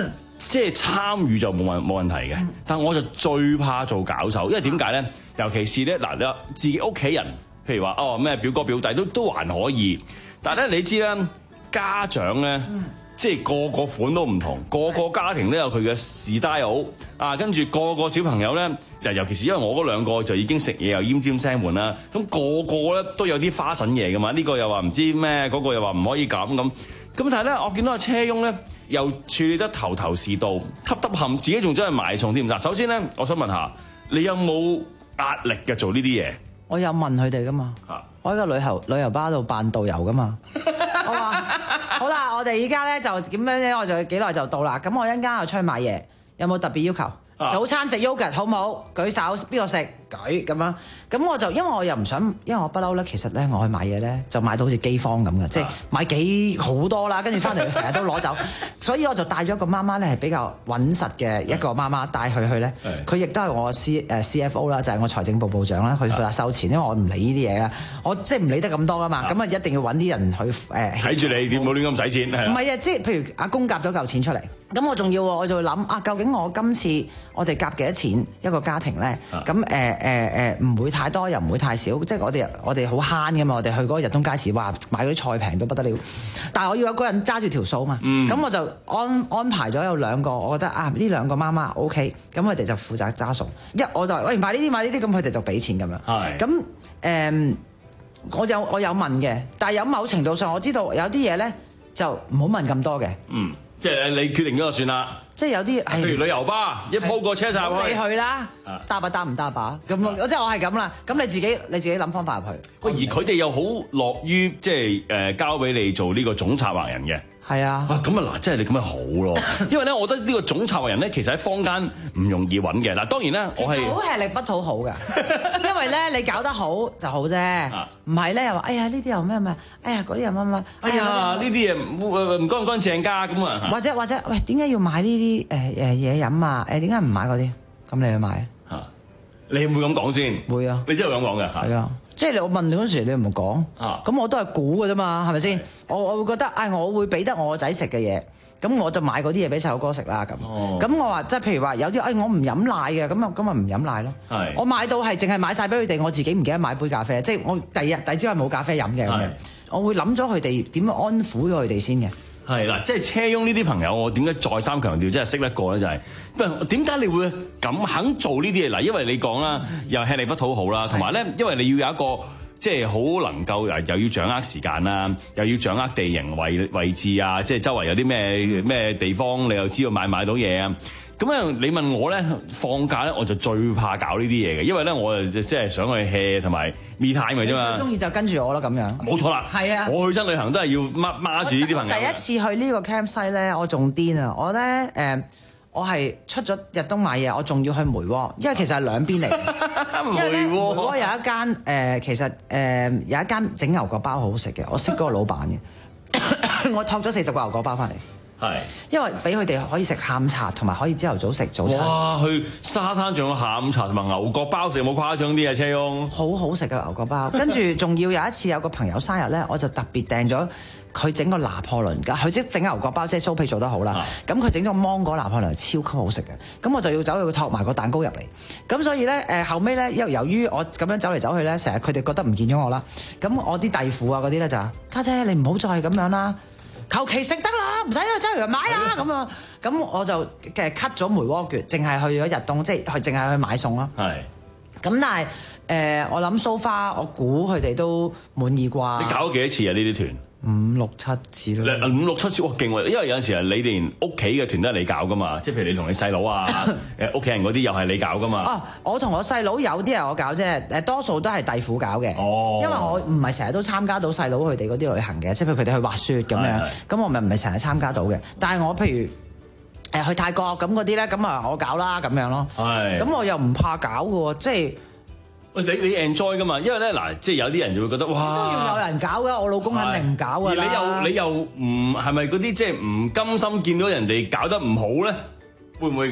即係參與就冇問冇問題嘅，但我就最怕做搞手，因為點解咧？尤其是咧嗱，你話自己屋企人，譬如話哦咩表哥表弟都都還可以，但係咧你知啦，家長咧。嗯即係個個款都唔同，個個家庭都有佢嘅 style 啊，跟住個個小朋友咧，尤其是因為我嗰兩個就已經食嘢又奄尖聲悶啦，咁、那個個咧都有啲花神嘢噶嘛，呢、這個又話唔知咩，嗰、那個又話唔可以咁咁，咁但係咧，我見到阿車翁咧又處理得頭頭是道，揼揼冚自己仲真係賣餸添。嗱，首先咧，我想問下你有冇壓力嘅做呢啲嘢？ 我有問佢哋噶嘛，啊、我喺個旅遊旅遊巴度扮導遊噶嘛，我話好啦，我哋依家咧就點樣咧？我就幾耐就到啦。咁我一陣間又出去買嘢，有冇特別要求？啊、早餐食 yogurt 好冇？舉手，邊個食？舉咁樣。咁我就因為我又唔想，因為我不嬲咧，其實咧我去買嘢咧就買到好似饑荒咁嘅，啊、即係買幾好多啦，跟住翻嚟成日都攞走，所以我就帶咗個媽媽咧係比較穩實嘅一個媽媽帶佢去咧。佢亦都係我 C 誒 C F O 啦，就係我財政部部長啦，佢負責收錢，因為我唔理呢啲嘢啦，我即係唔理得咁多噶嘛，咁啊一定要揾啲人去誒睇住你，點冇亂咁使錢係。唔係啊，即係譬如阿公夾咗嚿錢出嚟，咁我仲要我就會諗啊，究竟我今次我哋夾幾多錢一個家庭咧？咁誒誒誒唔會太多又唔會太少，即係我哋我哋好慳㗎嘛，我哋去嗰個日東街市，哇買嗰啲菜平到不得了，但係我要有個人揸住條數嘛，咁、嗯、我就安安排咗有兩個，我覺得啊呢兩個媽媽 O K，咁佢哋就負責揸數，一我就喂買呢啲買呢啲，咁佢哋就俾錢咁樣，咁誒、嗯、我有我有問嘅，但係有某程度上我知道有啲嘢咧就唔好問咁多嘅，嗯，即係你決定咗就算啦。即係有啲，譬如旅遊巴一鋪過車曬入去，你去啦，搭吧搭唔搭吧，咁即係我係咁啦。咁你自己你自己諗方法入去。 喂，而佢哋又好樂於即係誒交俾你做呢個總策劃人嘅。係啊。哇，咁啊嗱，即係你咁樣好咯。因為咧，我覺得呢個總策劃人咧，其實喺坊間唔容易揾嘅。嗱，當然咧，我係好吃力不討好嘅，因為咧你搞得好就好啫，唔係咧又話哎呀呢啲又咩咩，哎呀嗰啲又乜乜， 哎呀呢啲嘢唔乾唔乾淨㗎咁啊。 或者或者喂，點解要買呢啲誒誒嘢飲啊？誒點解唔買嗰啲？咁你去買啊？ 你會唔會咁講先？會啊！你真係咁講嘅？係啊。 即係你我問你嗰時，你唔講，咁、啊、我都係估嘅啫嘛，係咪先？我我會覺得，唉，我會俾得我個仔食嘅嘢，咁我就買嗰啲嘢俾細佬哥食啦。咁，咁、哦、我話即係譬如話有啲，唉，我唔飲奶嘅，咁啊咁啊唔飲奶咯。係，我買到係淨係買晒俾佢哋，我自己唔記得買杯咖啡，即係我第二日第二朝係冇咖啡飲嘅咁樣。我會諗咗佢哋點樣安撫咗佢哋先嘅。 係啦，即係車翁呢啲朋友，我點解再三強調，即係識得過咧？就係、是，不點解你會咁肯做呢啲嘢？嗱，因為你講啦，又吃力不討好啦，同埋咧，因為你要有一個即係好能夠又又要掌握時間啦，又要掌握地形位位置啊，即係周圍有啲咩咩地方，你又知道買買到嘢啊。咁樣你問我咧，放假咧我就最怕搞呢啲嘢嘅，因為咧我就即係想去 hea 同埋 me time 嘅啫嘛。 中意就跟住我咯，咁樣。冇錯啦。係啊。我去親旅行都係要孖孖住呢啲朋友。第一次去呢個 campsite 咧，我仲癲啊！我咧誒、呃，我係出咗日東買嘢，我仲要去梅窩，因為其實係兩邊嚟嘅。梅窩。梅窩有一間誒、呃，其實誒、呃、有一間整牛角包好好食嘅，我識嗰個老闆嘅，我託咗四十個牛角包翻嚟。係，因為俾佢哋可以食下午茶，同埋可以朝頭早食早餐。哇！去沙灘仲有下午茶同埋牛角包食，有冇誇張啲啊？車翁好好食嘅牛角包，跟住仲要有一次有個朋友生日咧，我就特別訂咗佢整個拿破崙㗎，佢即整牛角包，即係酥皮做得好啦。咁佢整咗芒果拿破崙超級好食嘅，咁我就要走去托埋個蛋糕入嚟。咁所以咧誒後尾咧，由由於我咁樣走嚟走去咧，成日佢哋覺得唔見咗我啦。咁我啲弟婦啊嗰啲咧就話：家姐你唔好再係咁樣啦。求其食得啦，唔使去周圍買啦咁啊！咁我就嘅 cut 咗梅窩券，淨係去咗日東，即係去淨係去買餸咯。係。咁但係誒、呃，我諗 so far，我估佢哋都滿意啩。你搞咗幾多次啊？呢啲團？五六七次咯。五六七次哇，勁喎！因為有陣時係你哋屋企嘅團都係你搞噶嘛，即係譬如你同你細佬啊，誒屋企人嗰啲又係你搞噶嘛。哦，我同我細佬有啲係我搞啫，誒多數都係弟婦搞嘅。哦。因為我唔係成日都參加到細佬佢哋嗰啲旅行嘅，即係譬如佢哋去滑雪咁樣，咁我咪唔係成日參加到嘅。但係我譬如誒去泰國咁嗰啲咧，咁啊我搞啦咁樣咯。係。咁我又唔怕搞嘅喎，即係。喂，你你 enjoy 噶嘛？因為咧嗱，即係有啲人就會覺得哇，都要有人搞㗎，我老公肯定唔搞㗎啦。而你又你又唔係咪嗰啲即係唔甘心見到人哋搞得唔好咧？會唔會㗎？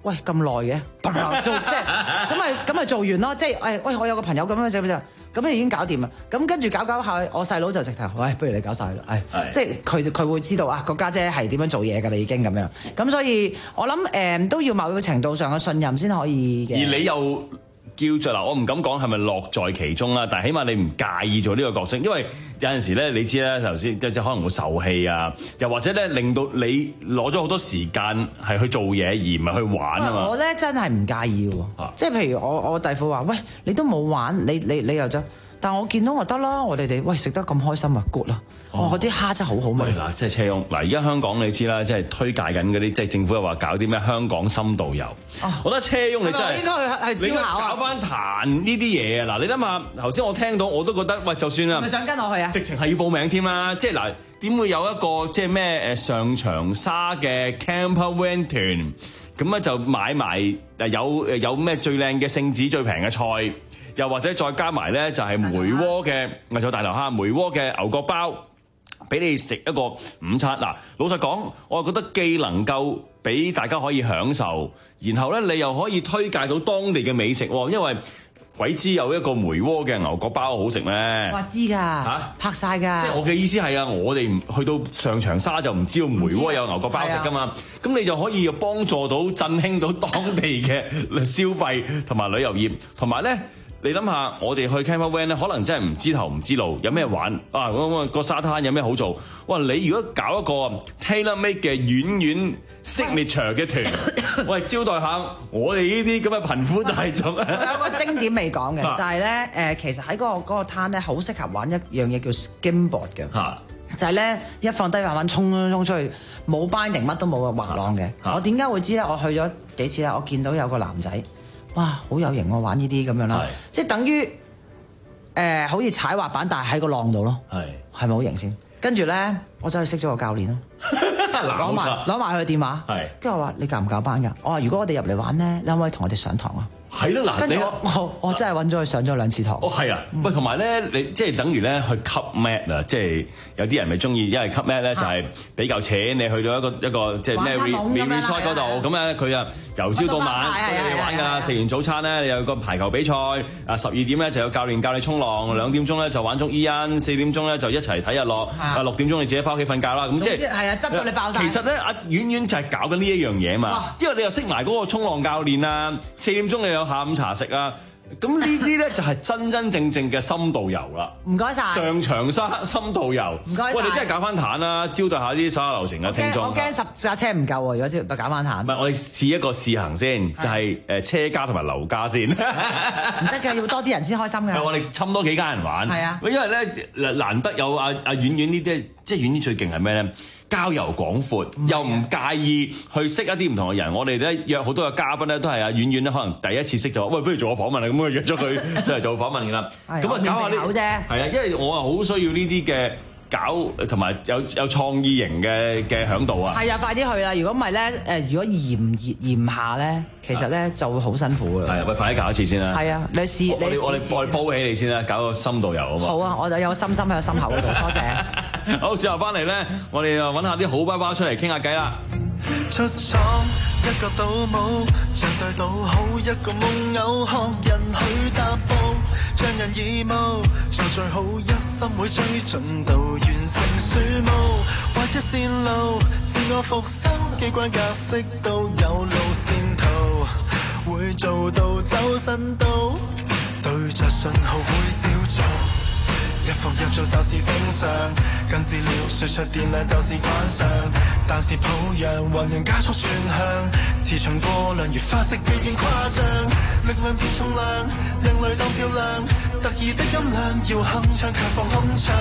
喂咁耐嘅，咁耐做即係咁咪咁咪做完咯，即係誒喂我有個朋友咁樣就就咁你已經搞掂啦，咁跟住搞搞下，我細佬就直頭，喂不如你搞晒啦，誒即係佢佢會知道啊個家姐係點樣做嘢㗎啦已經咁樣，咁所以我諗誒、呃、都要某個程度上嘅信任先可以嘅。 而你又叫做嗱，我唔敢講係咪樂在其中啦，但係起碼你唔介意做呢個角色，因為有陣時咧，你知啦，頭先即係可能會受氣啊，又或者咧令到你攞咗好多時間係去做嘢而唔係去玩啊嘛。 我咧真係唔介意喎，啊、即係譬如我我弟婦話：喂，你都冇玩，你你你又啫。但我見到我得啦，我哋哋喂食得咁開心啊 good 啦！哦，嗰啲蝦真係好好味。 嗱，即係車翁嗱，而家香港你知啦，即係推介緊嗰啲，即係政府又話搞啲咩香港深度遊。哦，我覺得車翁你真係應該去去招考啊！ 搞翻壇呢啲嘢啊！嗱，你諗下頭先我聽到我都覺得喂，就算啦， 係咪想跟我去啊？ 直情係要報名添啦！即係嗱，點會有一個即係咩誒上長沙嘅 camper van 團咁咧就買埋誒有誒有咩最靚嘅聖子最平嘅菜。又或者再加埋咧，就係梅窩嘅，咪就大頭蝦梅窩嘅牛角包，俾你食一個午餐。嗱，老實講，我覺得既能夠俾大家可以享受，然後咧你又可以推介到當地嘅美食，因為鬼知有一個梅窩嘅牛角包好食咩？ 話知㗎嚇，拍晒㗎。 即係我嘅意思係啊，我哋唔去到上長沙就唔知道梅窩有牛角包食㗎嘛。咁你就可以幫助到振興到當地嘅消費同埋旅遊業，同埋咧。你諗下，我哋去 camper van 咧，可能真係唔知頭唔知路，有咩玩啊？咁個沙灘有咩好做？哇！你如果搞一個 tailor made 嘅遠遠 signature 嘅團，喂，招待下我哋呢啲咁嘅貧苦大眾。 有個精點未講嘅，就係咧誒，其實喺嗰個嗰個灘咧，好適合玩一樣嘢叫 skimboard 嘅，就係咧一放低慢慢衝衝衝出去，冇 binding 乜都冇嘅滑浪嘅。我點解會知咧？我去咗幾次啦，我見到有個男仔。哇，好有型喎！玩呢啲咁樣啦，即係等於誒、呃，好似踩滑板，但係喺個浪度咯，係係咪好型先？跟住咧，我走去識咗個教練咯，攞埋攞埋佢電話，跟住我話你教唔教班㗎？我話如果我哋入嚟玩咧，你可唔可以同我哋上堂啊？係咯，嗱，你我我我真係揾咗佢上咗兩次堂。哦，係啊，喂，同埋咧，你即係等於咧去吸 mat 啊，即係有啲人咪中意，因為吸 mat 咧就係俾嚿錢，你去到一個一個即係咩 resort 嗰度，咁咧佢啊由朝到晚俾你玩㗎啦，食完早餐咧你有個排球比賽，啊十二點咧就有教練教你衝浪，兩點鐘咧就玩足伊恩，四點鐘咧就一齊睇日落，啊六點鐘你自己翻屋企瞓覺啦，咁即係係啊，執到你爆曬。其實咧，阿婉婉就係搞緊呢一樣嘢嘛，因為你又識埋嗰個衝浪教練啊，四點鐘你有下午茶食啊，咁呢啲咧就係真真正正嘅深度遊啦。唔該晒。上長沙深度遊。唔該晒。喂，你真係搞翻壇啦，招待下啲手下留情嘅聽眾。我驚十架車唔夠喎，如果招搞翻壇。唔係，我哋試一個試行先，就係誒車家同埋樓家先。唔得㗎，要多啲人先開心㗎。係我哋侵多幾家人玩。係啊。因為咧難得有阿阿婉婉呢啲，即係婉婉最勁係咩咧？交遊廣闊，又唔介意去識一啲唔同嘅人。我哋咧約好多嘅嘉賓咧，都係阿婉婉咧，可能第一次識就話，喂，不如做個訪問啦，咁啊約咗佢出嚟做訪問㗎啦。咁啊搞下呢啲，係啊，因為我啊好需要呢啲嘅搞同埋有有創意型嘅嘅響度啊。係啊，快啲去啦！如果唔係咧，誒，如果炎熱炎下咧，其實咧就會好辛苦㗎。係啊，喂，快啲搞一次先啦。係啊，你試你試試。我哋我哋煲起你先啦，搞個深度遊好嘛？好啊，我就有個心心喺個心口嗰度，多謝。好，之後翻嚟咧，我哋又揾下啲好爸爸出嚟傾下偈啦。出闖一個賭舞，像對賭好一個夢偶，學人去踏步，像人義務，做最好一心會追進度，完成樹木，或者線路，自我復修，機關格式都有路線圖，會做到走神到，對着信號會照做。一伏一做就是正常，跟資料輸出電量就是慣常，但是抱恙還能加速轉向，磁場過量如花式表演誇張，力量變重量，人類當漂亮，特異的音量要鏗鏘卻放空槍，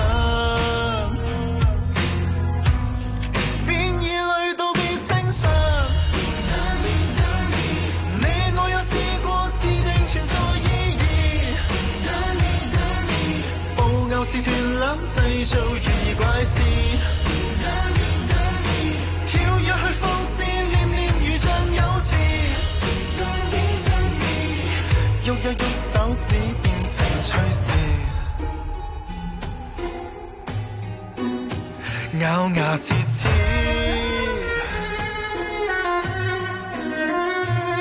變異類到變正常，你我有試過自定存在意義。又是斷纜製造懸疑怪事，跳躍去放肆，念念如像有詞，喐一喐手指變成趣事，咬牙切齒。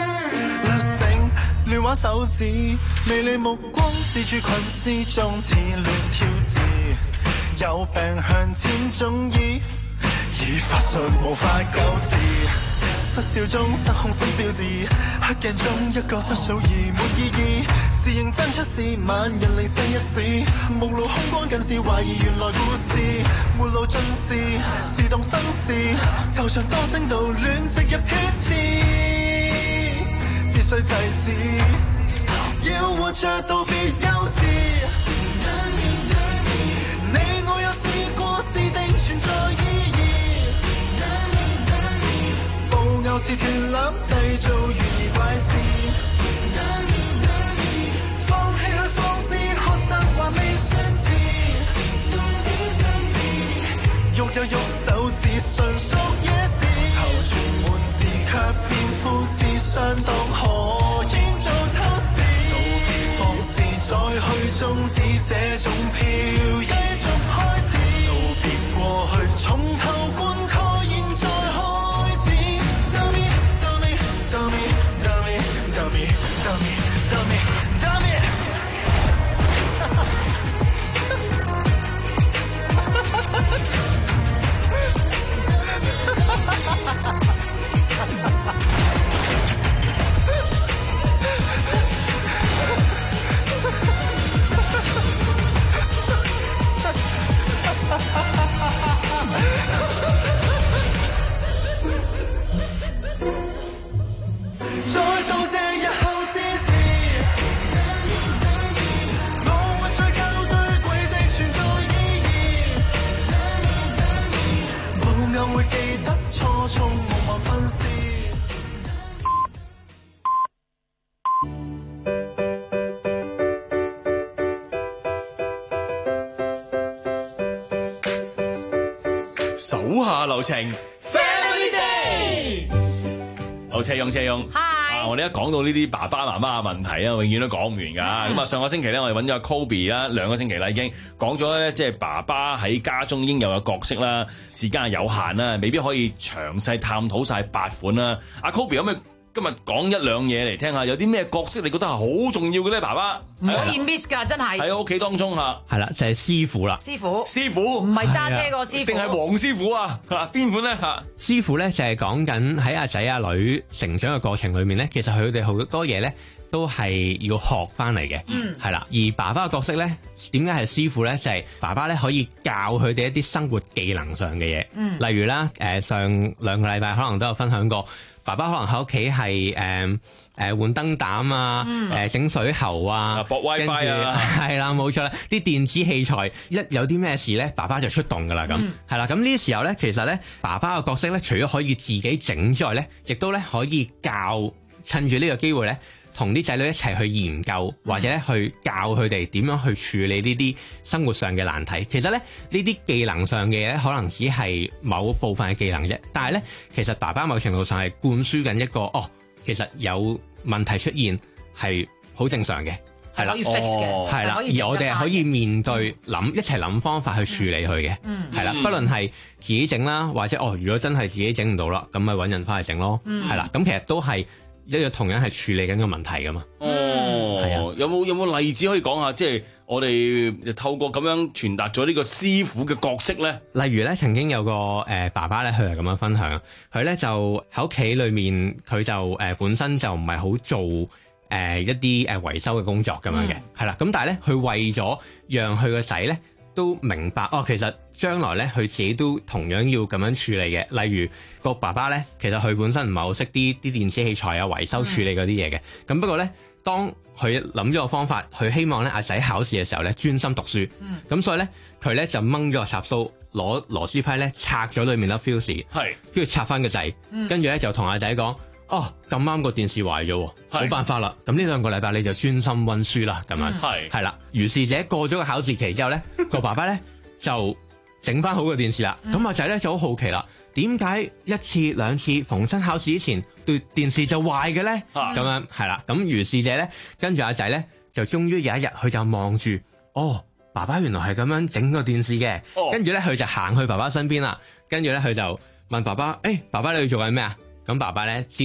把手指，微利目光視住群絲中似亂跳字，有病向前中醫，已發信無法救治，失笑中失控新標誌，黑鏡中一個失數而沒意義，自認真出事，萬人離世一次，目露凶光近視，懷疑原來故事沒路盡是自動生事，頭上多聲道亂植入血池，必須制止，要活着道別幼稚，你我有試過是定存在意義，暴拗似斷纜製造懸疑怪事，放棄去放肆學習還未相似，欲有欲手指純屬野事，頭傳滿字卻變膚至相當可應做偷視，道別放肆再去終止這種飄繼續開始，道別過去從頭灌溉現在開始，當面當面當面當面當面當面當面當面再道謝日後支持，我會再校對軌跡存在意義，無偶會記得初衷無望分屍。 手下留情 ，Family Day，好車用車用。啊！我哋一講到呢啲爸爸媽媽嘅問題啊，永遠都講唔完㗎。咁啊、嗯，上個星期咧，我哋揾咗阿 Kobe 啦，兩個星期啦已經講咗咧，即係爸爸喺家中應有嘅角色啦，時間係有限啦，未必可以詳細探討晒八款啦。阿 Kobe 有咩今日講一兩嘢嚟聽下？有啲咩角色你覺得係好重要嘅咧？爸爸唔可以 miss 㗎，真係喺屋企當中嚇。 係啦，就係、是、師傅啦。 師傅， 師傅唔係揸車個師傅， 定係黃師傅啊？嚇邊款咧嚇？ 師傅咧就係講緊喺阿仔阿女成長嘅過程裏面咧，其實佢哋好多嘢咧都係要學翻嚟嘅。嗯，係啦。而爸爸嘅角色咧，點解係師傅咧？就係、是、爸爸咧可以教佢哋一啲生活技能上嘅嘢。嗯，例如啦，誒、呃、上兩個禮拜可能都有分享過。爸爸可能喺屋企係誒誒換燈膽啊，誒整、嗯、水喉啊， 駁 WiFi 啊， 係啦，冇錯啦。啲電子器材一有啲咩事咧，爸爸就出動噶啦咁，係啦、嗯。咁呢啲時候咧，其實咧，爸爸嘅角色咧，除咗可以自己整之外咧，亦都咧可以教，趁住呢個機會咧，同啲仔女一齊去研究，或者咧去教佢哋點樣去處理呢啲生活上嘅難題。其實咧，呢啲技能上嘅嘢咧，可能只係某部分嘅技能啫。但係咧，其實爸爸某程度上係灌輸緊一個哦，其實有問題出現係好正常嘅，係啦，係啦。而我哋係可以面對諗一齊諗方法去處理佢嘅，係啦。不論係自己整啦，或者哦，如果真係自己整唔到啦，咁咪揾人翻去整咯，係啦。咁其實都係一樣同樣係處理緊個問題噶嘛。 哦，係啊。有冇有冇例子可以講下？即係我哋透過咁樣傳達咗呢個師傅嘅角色咧。 例如咧，曾經有個誒爸爸咧，佢係咁樣分享，佢咧就喺屋企裏面，佢就誒、呃、本身就唔係好做誒、呃、一啲誒維修嘅工作咁樣嘅，係啦、嗯。咁但係咧，佢為咗讓佢個仔咧都明白，哦，其實將來咧佢自己都同樣要咁樣處理嘅。例如個爸爸咧，其實佢本身唔係好識啲啲電子器材啊、維修處理嗰啲嘢嘅。咁、嗯、不過咧，當佢諗咗個方法，佢希望咧阿仔考試嘅時候咧專心讀書。咁、嗯、所以咧，佢咧就掹咗個插蘇，攞螺絲批咧拆咗裏面粒 fuse， 係，跟住插翻個掣，跟住咧就同阿仔講：哦，咁啱個電視壞咗，冇辦法啦。咁呢兩個禮拜你就專心温書啦。咁樣係係啦。如是者過咗個考試期之後咧，個爸爸咧就整翻好個電視啦。咁阿仔咧就好好奇啦。點解一次兩次逢親考試之前對電視就壞嘅咧？咁、嗯、樣係啦，咁如是者咧，跟住阿仔咧就終於有一日佢就望住，哦，爸爸原來係咁樣整個電視嘅，跟住咧佢就行去爸爸身邊啦，跟住咧佢就問爸爸：誒、欸，爸爸你要做緊咩啊？咁爸爸咧知道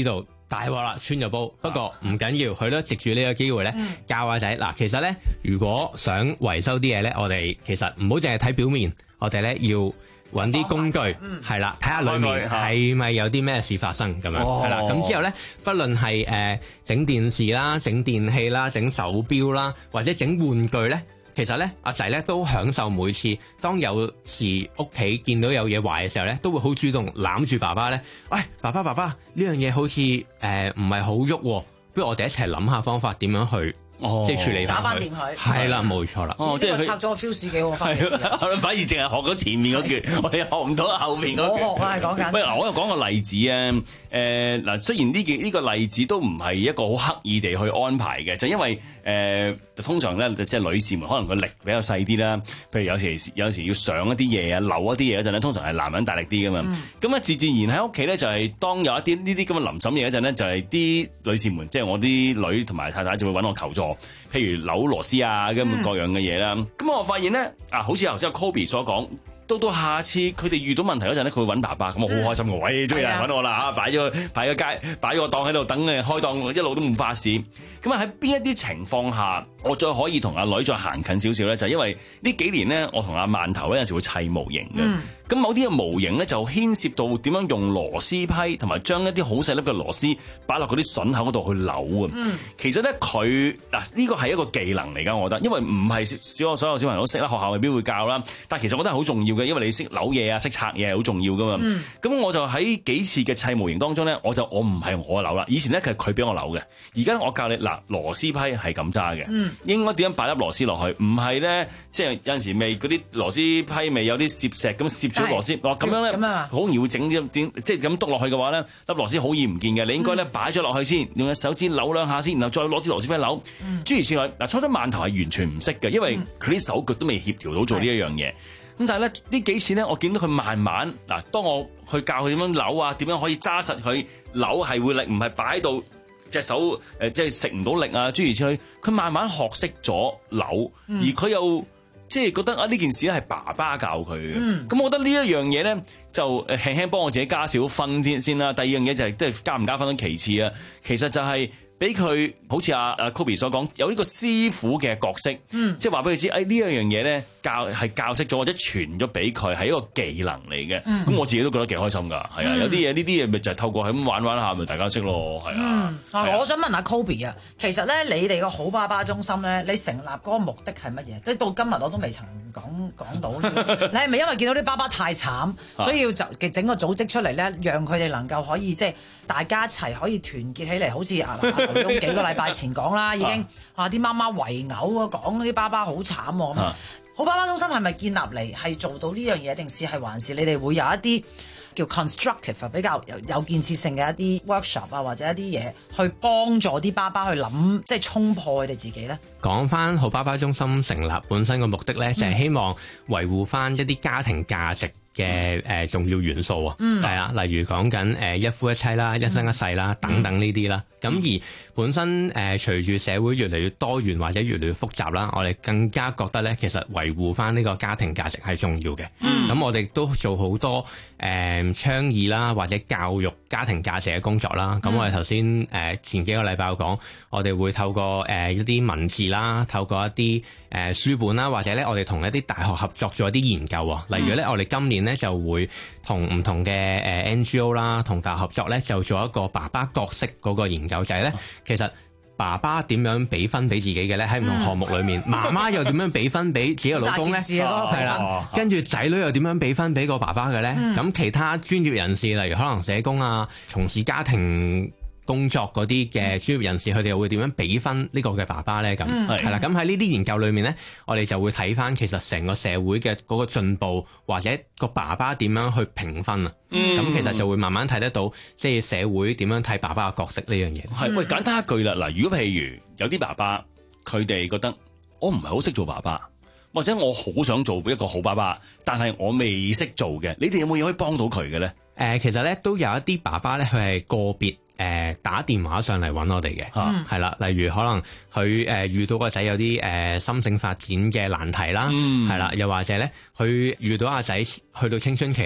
大鑊啦，穿咗煲。不過唔緊要，佢都藉住呢個機會咧，教阿仔嗱，其實咧，如果想維修啲嘢咧，我哋其實唔好淨係睇表面，我哋咧要揾啲工具，係啦，睇下裡面係咪有啲咩事發生咁樣，係啦。咁之後咧，不論係誒整電視啦、整電器啦、整手錶啦，或者整玩具咧。其實咧，阿仔咧都享受每次當有時屋企見到有嘢壞嘅時候咧，都會好主動攬住爸爸咧。喂，爸爸爸爸，呢樣嘢好似誒唔係好喐喎，不如我哋一齊諗下方法點樣去。哦，即係處理打翻掂佢， 係啦，冇錯啦。 哦，即係拆咗個 fuse 幾好翻。 係，反而淨係學咗前面嗰句，我哋學唔到後面嗰句。 我學啊，係講緊。 喂，嗱，我又講個例子啊。誒嗱，雖然呢件呢個例子都唔係一個好刻意地去安排嘅，就因為誒、呃、通常咧，即係女士們可能個力比較細啲啦。譬如有時有時要上一啲嘢啊、扭一啲嘢嗰陣咧，通常係男人大力啲噶嘛。咁啊、嗯，自自然喺屋企咧，就係當有一啲呢啲咁嘅臨審嘢嗰陣咧，就係、是、啲女士們，即、就、係、是、我啲女同埋太太就會揾我求助，譬如扭螺絲啊咁各樣嘅嘢啦。咁、嗯、我發現咧，啊，好似頭先阿 Kobe 所講。到到下次佢哋遇到問題嗰陣咧，佢會揾爸爸，咁我好開心嘅。喂，終於有人揾我啦嚇，擺咗擺咗街，擺咗個檔喺度等誒開檔，一路都唔發事。咁啊喺邊一啲情況下，我再可以同阿女再行近少少咧？就係、因為呢幾年咧，我同阿饅頭咧有時會砌模型嘅。咁、嗯、某啲嘅模型咧就牽涉到點樣用螺絲批，同埋將一啲好細粒嘅螺絲擺落嗰啲榫口嗰度去扭啊。嗯、其實咧佢嗱呢個係一個技能嚟㗎，我覺得，因為唔係小所有小朋友都識啦，學校未必會教啦。但係其實我覺得係好重要。因為你識扭嘢啊，識拆嘢係好重要噶嘛。咁、嗯、我就喺幾次嘅砌模型當中咧，我就我唔係我扭啦。以前咧係佢俾我扭嘅，而家我教你嗱，螺絲批係咁揸嘅，嗯、應該點樣擺粒螺絲落去？唔係咧，即係有陣時未嗰啲螺絲批未有啲攝石咁攝咗螺絲，哇咁樣咧好容易會整啲點，即係咁篤落去嘅話咧，粒螺絲好易唔見嘅。你應該咧擺咗落去先，用隻手指扭兩下先，然後再攞支螺絲批扭。嗯、諸如此類。嗱，初初饅頭係完全唔識嘅，因為佢啲手腳都未協調到做呢一樣嘢。咁但係咧呢幾次咧，我見到佢慢慢嗱，當我去教佢點樣扭啊，點樣可以揸實佢扭係會力，唔係擺到隻手誒、呃，即係食唔到力啊，諸如此類。佢慢慢學識咗扭，嗯、而佢又即係覺得啊呢件事咧係爸爸教佢嘅。咁、嗯、我覺得呢一樣嘢咧就誒輕輕幫我自己加少分添先啦。第二樣嘢就係即係加唔加分其次啊。其實就係、是。俾佢好似阿阿 Kobe 所講，有呢個師傅嘅角色，嗯、即係話俾佢知，誒、哎、呢樣樣嘢咧教係教識咗或者傳咗俾佢係一個技能嚟嘅。咁、嗯、我自己都覺得幾開心㗎，係啊，嗯、有啲嘢呢啲嘢咪就係透過係咁玩玩下，咪大家識咯，係啊。嗯、啊我想問下 Kobe 啊，其實咧你哋個好爸爸中心咧，你成立嗰個目的係乜嘢？即係到今日我都未曾講講到。你係咪因為見到啲爸爸太慘，所以要就整個組織出嚟咧，讓佢哋能夠可以即係大家一齊可以團結起嚟，好似啊〜都幾個禮拜前講啦，已經啊啲媽媽圍毆啊，講啲爸爸好慘喎。咁好爸爸中心係咪建立嚟係做到呢樣嘢，定是係還是你哋會有一啲叫 constructive 比較有有建設性嘅一啲 workshop 啊，或者一啲嘢去幫助啲爸爸去諗，即係衝破佢哋自己咧？ 講翻好爸爸中心成立本身嘅目的咧，就係希望維護翻一啲家庭價值嘅誒重要元素啊，係啊、嗯，例如講緊誒一夫一妻啦、一生一世啦、嗯、等等呢啲啦。咁、嗯、而本身誒、呃、隨住社會越嚟越多元或者越嚟越複雜啦，我哋更加覺得咧，其實維護翻呢個家庭價值係重要嘅。咁、嗯、我哋都做好多誒、呃、倡議啦，或者教育家庭價值嘅工作啦。咁、嗯、我哋頭先誒前幾個禮拜講，我哋會透過誒、呃、一啲文字啦，透過一啲誒、呃、書本啦，或者咧我哋同一啲大學合作做一啲研究啊。例如咧，我哋今年咧就會同唔同嘅誒 N G O 啦，同大學合作咧，就做一個爸爸角色嗰個研究，就係、是、咧，其實爸爸點樣俾分俾自己嘅咧？喺唔同項目裏面，媽媽、嗯、又點樣俾分俾自己嘅老公咧？係啦，跟住仔女又點樣俾分俾個爸爸嘅咧？咁、嗯、其他專業人士，例如可能社工啊，從事家庭工作嗰啲嘅專業人士，佢哋又會點樣俾分呢個嘅爸爸咧？咁係啦，咁喺呢啲研究裏面咧，我哋就會睇翻其實成個社會嘅嗰個進步，或者個爸爸點樣去評分啊？咁、嗯、其實就會慢慢睇得到，即係社會點樣睇爸爸嘅角色呢樣嘢。係喂，簡單一句啦，嗱，如果譬如有啲爸爸佢哋覺得我唔係好識做爸爸，或者我好想做一個好爸爸，但係我未識做嘅，你哋有冇嘢可以幫到佢嘅咧？誒、 呃，其實咧都有一啲爸爸咧，佢係個別。誒、呃、打電話上嚟揾我哋嘅，係啦、嗯，例如可能佢誒、呃、遇到個仔有啲誒、呃、心性發展嘅難題啦，係啦、嗯，又或者咧佢遇到阿仔去到青春期啦，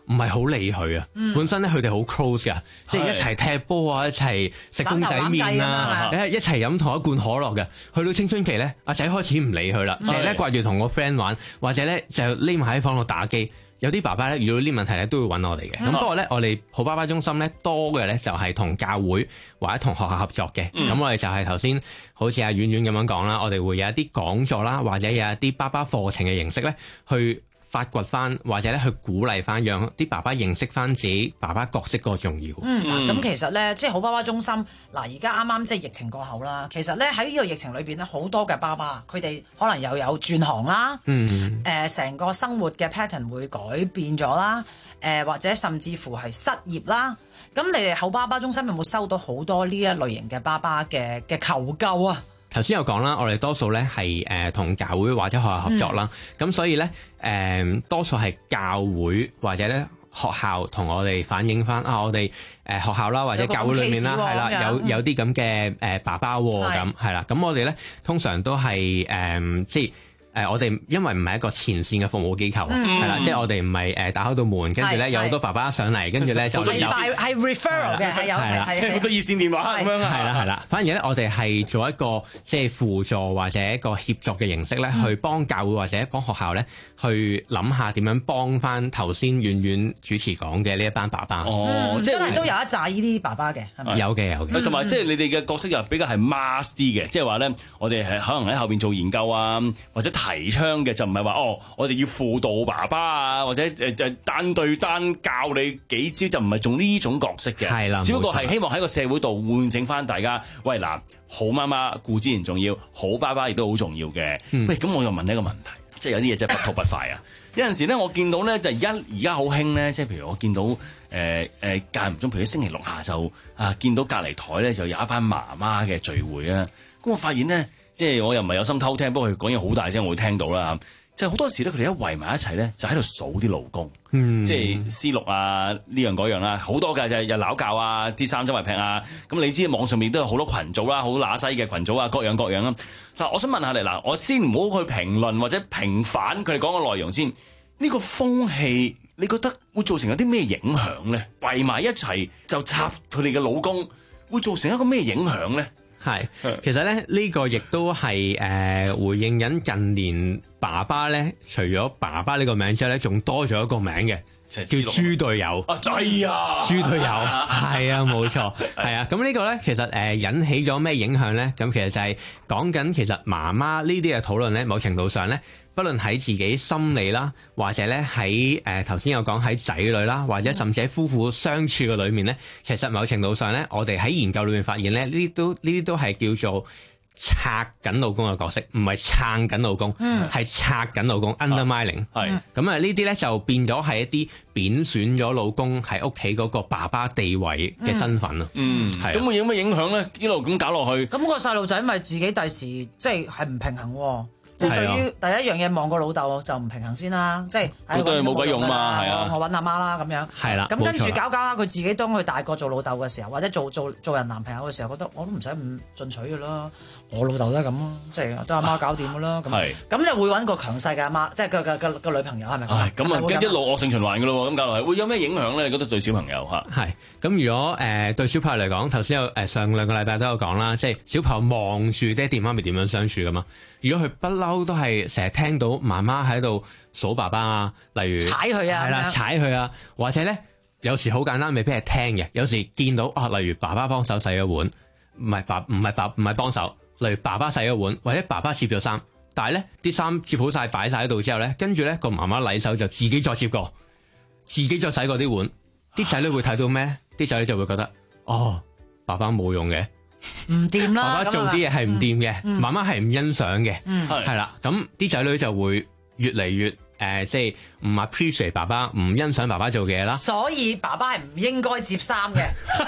唔係好理佢啊。 嗯本身咧佢哋好 close 噶，即係一齊踢波啊，一齊食公仔麵啊， 攬頭攬計咁樣一齊飲同一罐可樂嘅。去到青春期咧，阿仔開始唔理佢啦， 嗯淨係咧掛住同個 friend 玩，或者咧就匿埋喺房度打機。有啲爸爸咧遇到呢啲問題咧都會揾我哋嘅。咁、 嗯、 不過咧，我哋好爸爸中心咧多嘅咧就係同教會或者同學校合作嘅。咁、嗯、我哋就係頭先好似阿婉婉咁樣講啦，我哋會有一啲講座啦，或者有一啲爸爸課程嘅形式咧去發掘翻或者咧去鼓勵翻，讓啲爸爸認識翻自己爸爸角色嗰個重要。 嗯，咁其實咧，即係好爸爸中心嗱，而家啱啱即係疫情過後啦。其實咧喺呢個疫情裏邊咧，好多嘅爸爸佢哋可能又有轉行啦， 嗯， 誒成、呃、個生活嘅 pattern 會改變咗啦，誒、呃、或者甚至乎係失業啦。咁你哋好爸爸中心有冇收到好多呢一類型嘅爸爸嘅嘅求救啊？ 頭先有講啦，我哋多數咧係誒同教會或者學校合作啦，咁、嗯、所以咧誒、呃、多數係教會或者咧學校同我哋反映翻啊，我哋誒學校啦或者教會裏面啦，係啦有有啲咁嘅誒爸爸咁係啦，咁我哋咧通常都係誒、呃、即係。誒、呃，我哋因為唔係一個前線嘅服務機構，係、嗯、啦，即係我哋唔係誒打開道門，跟住咧有好多爸爸上嚟，跟住咧就有係 referral 嘅，係有係即係好多熱線電話咁樣啊， 係啦係啦。反而咧，我哋係做一個即係輔助或者一個協作嘅形式咧、嗯，去幫教會或者幫學校咧去諗下點樣幫翻頭先婉婉主持講嘅呢一班爸爸。 哦， 嗯、即係真係都有一紮呢啲爸爸嘅，係咪？ 有嘅有嘅， 同埋即係你哋嘅角色又比較係 mass 啲嘅，即係話咧，我哋係可能喺後邊做研究啊，或者提倡嘅就唔係話哦，我哋要輔導爸爸啊，或者誒誒單對單教你幾招，就唔係做呢種角色嘅。 係啦， 只不過係希望喺個社會度喚醒翻大家。喂嗱，好媽媽固之然重要，好爸爸亦都好重要嘅、嗯。喂，咁我又問你一個問題，即係有啲嘢真係不吐不快啊！有陣時咧，我見到咧就而家而家好興咧，即係譬如我見到誒誒間唔中，譬如星期六下晝啊，見到隔離台咧就有一班媽媽嘅聚會啊，咁我發現咧。即係我又唔係有心偷聽，不過佢講嘢好大聲，我會聽到啦。即係好多時咧，佢哋一圍埋一齊咧，就喺度數啲老公，嗯、即係私錄啊呢樣嗰樣啦，好多㗎就係又鬧教啊，啲衫周圍劈啊。咁你知網上面都有好多群組啦，好乸西嘅群組啊，各樣各樣啦。嗱，我想問下你嗱，我先唔好去評論或者評反佢哋講嘅內容先。呢、呢個風氣，你覺得會造成有啲咩影響咧？圍埋一齊就插佢哋嘅老公，會造成一個咩影響咧？ 係，其實咧呢、呢個亦都係誒回應緊近年爸爸咧，除咗爸爸呢個名之後咧，仲多咗一個名嘅，叫豬隊友。啊，係啊，豬隊友，係啊，冇錯，係啊。咁呢個咧，其實誒引起咗咩影響咧？咁其實就係講緊其實媽媽呢啲嘅討論咧，某程度上咧。不論喺自己心理啦，或者咧喺誒頭先有講喺仔女啦，或者甚至喺夫婦相處嘅裏面咧，其實某程度上咧，我哋喺研究裏面發現咧，呢啲都呢啲都係叫做拆緊老公嘅角色，唔係撐緊老公，係、嗯、拆緊老公 undermining。係咁啊，呢啲咧就變咗係一啲貶損咗老公喺屋企嗰個爸爸地位嘅身份咯。嗯，係。咁會有咩影響咧？一路咁搞落去， 咁個細路仔咪自己第時即係係唔平衡喎。即係對於第一樣嘢望個老豆就唔平衡先啦，即係都對冇鬼用嘛，係啊， 我揾阿媽啦咁樣， 係啦， 咁跟住搞搞下佢自己當佢大個做老豆嘅時候，或者做做做人男朋友嘅時候，覺得我都唔使咁進取嘅啦，我老豆都係咁咯，即係都阿媽搞掂嘅啦，咁咁就會揾個強勢嘅阿媽，即係個個個個女朋友係咪？係咁啊，一路惡性循環嘅咯喎，咁搞落去會有咩影響咧？你覺得對小朋友嚇？ 係咁，如果誒、呃、對小朋友嚟講，頭先有誒、呃、上兩個禮拜都有講啦，即係小朋友望住爹哋媽咪點樣相處㗎嘛。如果佢不嬲都係成日聽到媽媽喺度數爸爸啊，例如踩佢啊， 係啦，踩佢啊，或者咧有時好簡單，未必係聽嘅。有時見到啊，例如爸爸幫手洗咗碗，唔係爸唔係爸唔係幫手，例如爸爸洗咗碗，或者爸爸摺咗衫，但係咧啲衫摺好晒擺晒喺度之後咧，跟住咧個媽媽禮手就自己再摺過，自己再洗過啲碗，啲仔女會睇到咩？啲仔女就會覺得哦，爸爸冇用嘅。 唔掂啦！ 爸爸做啲嘢係唔掂嘅，媽媽係唔欣賞嘅，係啦、嗯，咁啲仔女就會越嚟越誒、呃，即係唔 appreciate 爸爸，唔欣賞爸爸做嘅嘢啦。 所以爸爸係唔應該摺衫嘅，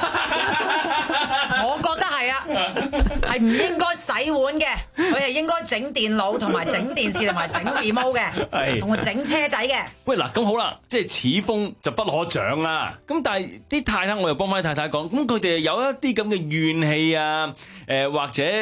我覺得係啊，係唔應該洗碗嘅，佢係應該整電腦同埋整電視同埋整 remote 嘅，同埋整車仔嘅。喂， 嗱咁好啦，即係此風就不可長啦。咁但係啲太太，我又幫翻太太講，咁佢哋有一啲咁嘅怨氣啊，誒、呃、或者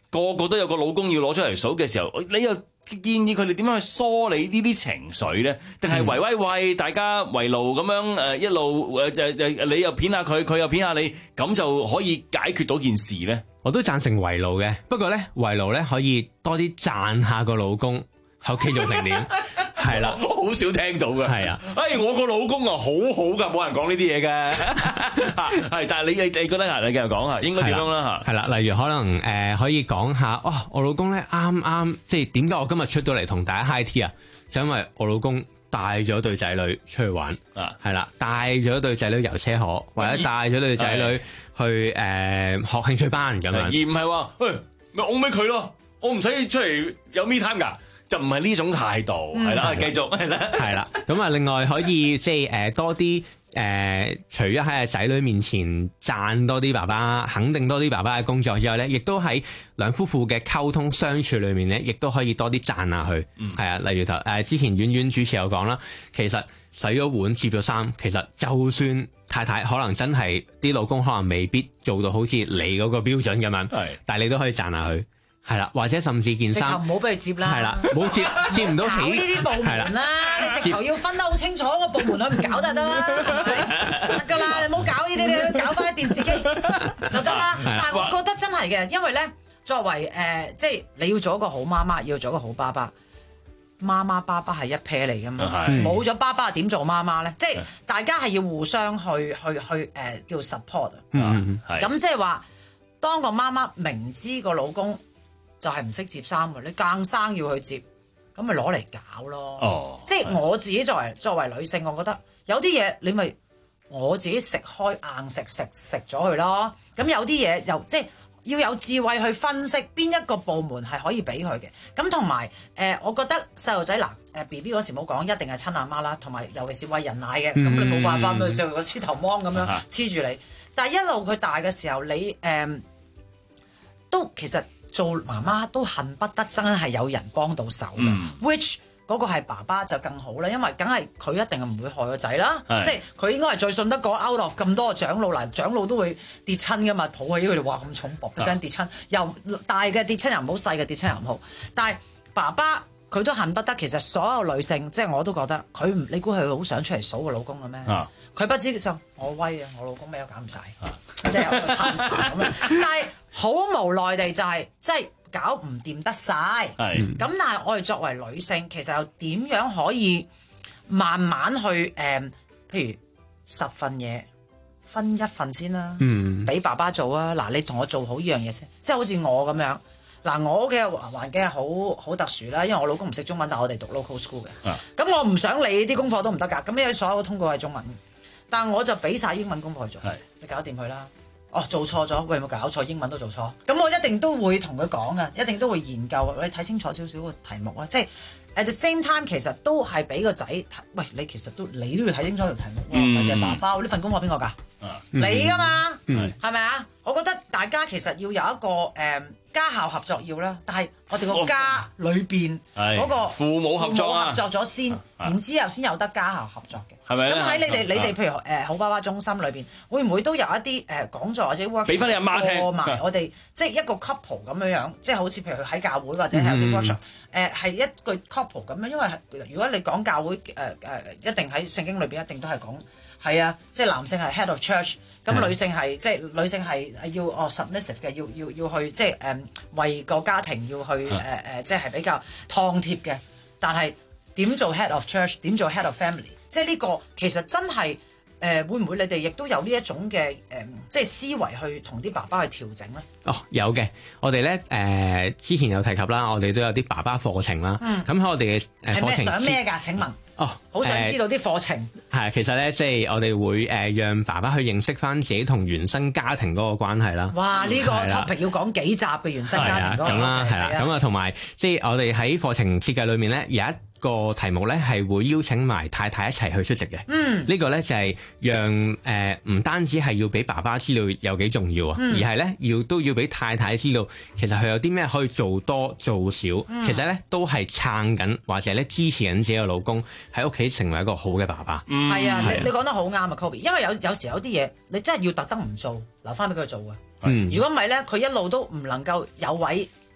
個個都有個老公要攞出嚟數嘅時候，你又建議佢哋點樣去梳理呢啲情緒咧？定係圍威喂大家圍爐咁樣誒一路誒誒誒，你又片下佢，佢又片下你，咁就可以解決到件事咧？ 我都贊成圍爐嘅，不過咧圍爐咧可以多啲讚下個老公喺屋企做成點。係啦， 好少聽到嘅。係啊，哎，我個老公啊，好好㗎，冇人講呢啲嘢嘅。係，但係你你你覺得啊，你繼續講下，應該點樣啦嚇？ 係啦，例如可能誒、呃、可以講下，哦，我老公咧啱啱即係點解我今日出到嚟同大家 high tea 啊？就因為我老公帶咗對仔女出去玩啊，係啦，帶咗對仔女遊車河，或者帶咗對仔女去誒、呃、學興趣班咁樣，而唔係話，誒咪我俾佢咯，我唔使出嚟有 me time 㗎。就唔係呢種態度，係啦、嗯，繼續係啦， 係啦。咁啊，另外可以即係誒多啲誒、呃，除咗喺仔女面前讚多啲爸爸，肯定多啲爸爸嘅工作之外咧，亦都喺兩夫婦嘅溝通相處裏面咧，亦都可以多啲讚下佢。嗯，係啊，例如頭誒之前婉婉主持有講啦，其實洗咗碗、摺咗衫，其實就算太太可能真係啲老公可能未必做到好似你嗰個標準咁樣，係，但係你都可以讚下佢。係啦，或者甚至件衫， 直頭唔好俾佢接啦。 係啦，冇接接唔到起。 搞呢啲部門啦，你直頭要分得好清楚個部門，佢唔搞就得啦，得㗎啦，你唔好搞呢啲，你搞翻啲電視機就得啦。但係我覺得真係嘅，因為咧，作為誒、呃，即係你要做一個好媽媽，要做一個好爸爸。媽媽爸爸係一 pair 嚟㗎嘛，冇咗爸爸點做媽媽咧？即係大家係要互相去去去誒、呃、叫 support 啊。咁即係話，當個媽媽明知個老公就係唔識摺衫嘅，你更生要去摺，咁咪攞嚟搞咯。哦、即係我自己作為作為女性，我覺得有啲嘢你咪我自己食開硬食食食咗佢咯。咁有啲嘢又即係要有智慧去分析邊一個部門係可以俾佢嘅。咁同埋誒，我覺得細路仔嗱誒 B B 嗰時冇講一定係親阿媽啦，同埋尤其是餵人奶嘅，咁、嗯、你冇辦法咪就個黐頭芒咁樣黐住你。但係一路佢大嘅時候，你誒、呃、都其實。做媽媽都恨不得真係有人幫到手嘅、嗯、which 嗰個係爸爸就更好啦，因為梗係佢一定係唔會害個仔啦，即係佢應該係最信得過 out of 咁多個長老嗱，長老都會跌親噶嘛，抱起佢哋話咁重，啵一聲跌親，又大嘅跌親又唔好，細嘅跌親又唔好，但係爸爸佢都恨不得，其實所有女性即係我都覺得佢唔，你估佢好想出嚟數個老公嘅咩？佢、啊、不知就我威啊，我老公咩都搞唔晒，即係有個探查咁樣，但係好無奈地就係即係搞唔掂得晒。咁但係我哋作為女性，其實又點樣可以慢慢去誒、呃，譬如十份嘢分一份先啦，俾、嗯、爸爸做啊！嗱，你同我做好呢樣嘢先，即係好似我咁樣。嗱，我嘅環境係好好特殊啦，因為我老公唔識中文，但係我哋讀 local school 嘅。咁、啊、我唔想理啲功課都唔得㗎，咁因為所有嘅通告係中文，但係我就俾晒英文功課去做，你搞掂佢啦。哦，做錯咗，喂，有冇搞錯？英文都做錯，咁我一定都會同佢講㗎，一定都會研究，你睇清楚少少個題目啦。即係 at the same time，其實都係俾個仔睇，喂，你其實都你都要睇清楚條題目，唔係淨係爸爸。呢份功課邊個㗎？你㗎嘛，係咪啊？我覺得大家其實要有一個誒、呃、家校合作要啦，但係我哋個家裏邊嗰個父母合作啊， 合作咗先，然之後先有得家校合作嘅。係咪？咁喺你哋你哋譬如誒、呃、好爸爸中心裏邊，會唔會都有一啲誒、呃、講座或者 workshop 俾翻你阿媽聽埋我哋即係一個 couple 咁樣樣，即係好似譬如喺教會或者係有啲 workshop 誒係一句 couple 咁樣，因為如果你講教會誒誒、呃呃、一定喺聖經裏邊一定都係講係啊，即係男性係 head of church。咁女性係即係女性係要哦 submissive 嘅，要要要去即係誒、嗯、為個家庭要去誒誒、呃、即係比較燙貼嘅。但係點做 head of church？ 點做 head of family？ 即係呢個其實真係誒、呃、會唔會你哋亦都有呢一種嘅誒、呃、即係思維去同啲爸爸去調整咧？ 哦，有嘅。我哋咧誒之前有提及啦，我哋都有啲爸爸課程啦。咁喺、嗯、我哋嘅誒課程係咩想咩㗎？請問？哦，好想知道啲課程。係、 呃，其實咧，即係我哋會誒、呃、讓爸爸去認識翻自己同原生家庭嗰個關係啦。 哇！呢、這個 topic 要講幾集嘅原生家庭嗰個。咁啦，係啦，咁啊，同埋即係我哋喺課程設計裏面咧，有一個題目咧係會邀請埋太太一齊去出席嘅。嗯，這個、呢個咧就係、是、讓誒唔、呃、單止係要俾爸爸知道有幾重要啊，嗯、而係咧要都要俾太太知道，其實佢有啲咩可以做多做少，嗯、其實咧都係撐緊或者咧支持緊自己嘅老公喺屋企成為一個好嘅爸爸。 嗯，係啊，你你講得好啱啊 Kobe， 因為有有時有啲嘢你真係要特登唔做，留翻俾佢做啊。嗯、如果唔係咧，佢一路都唔能夠有位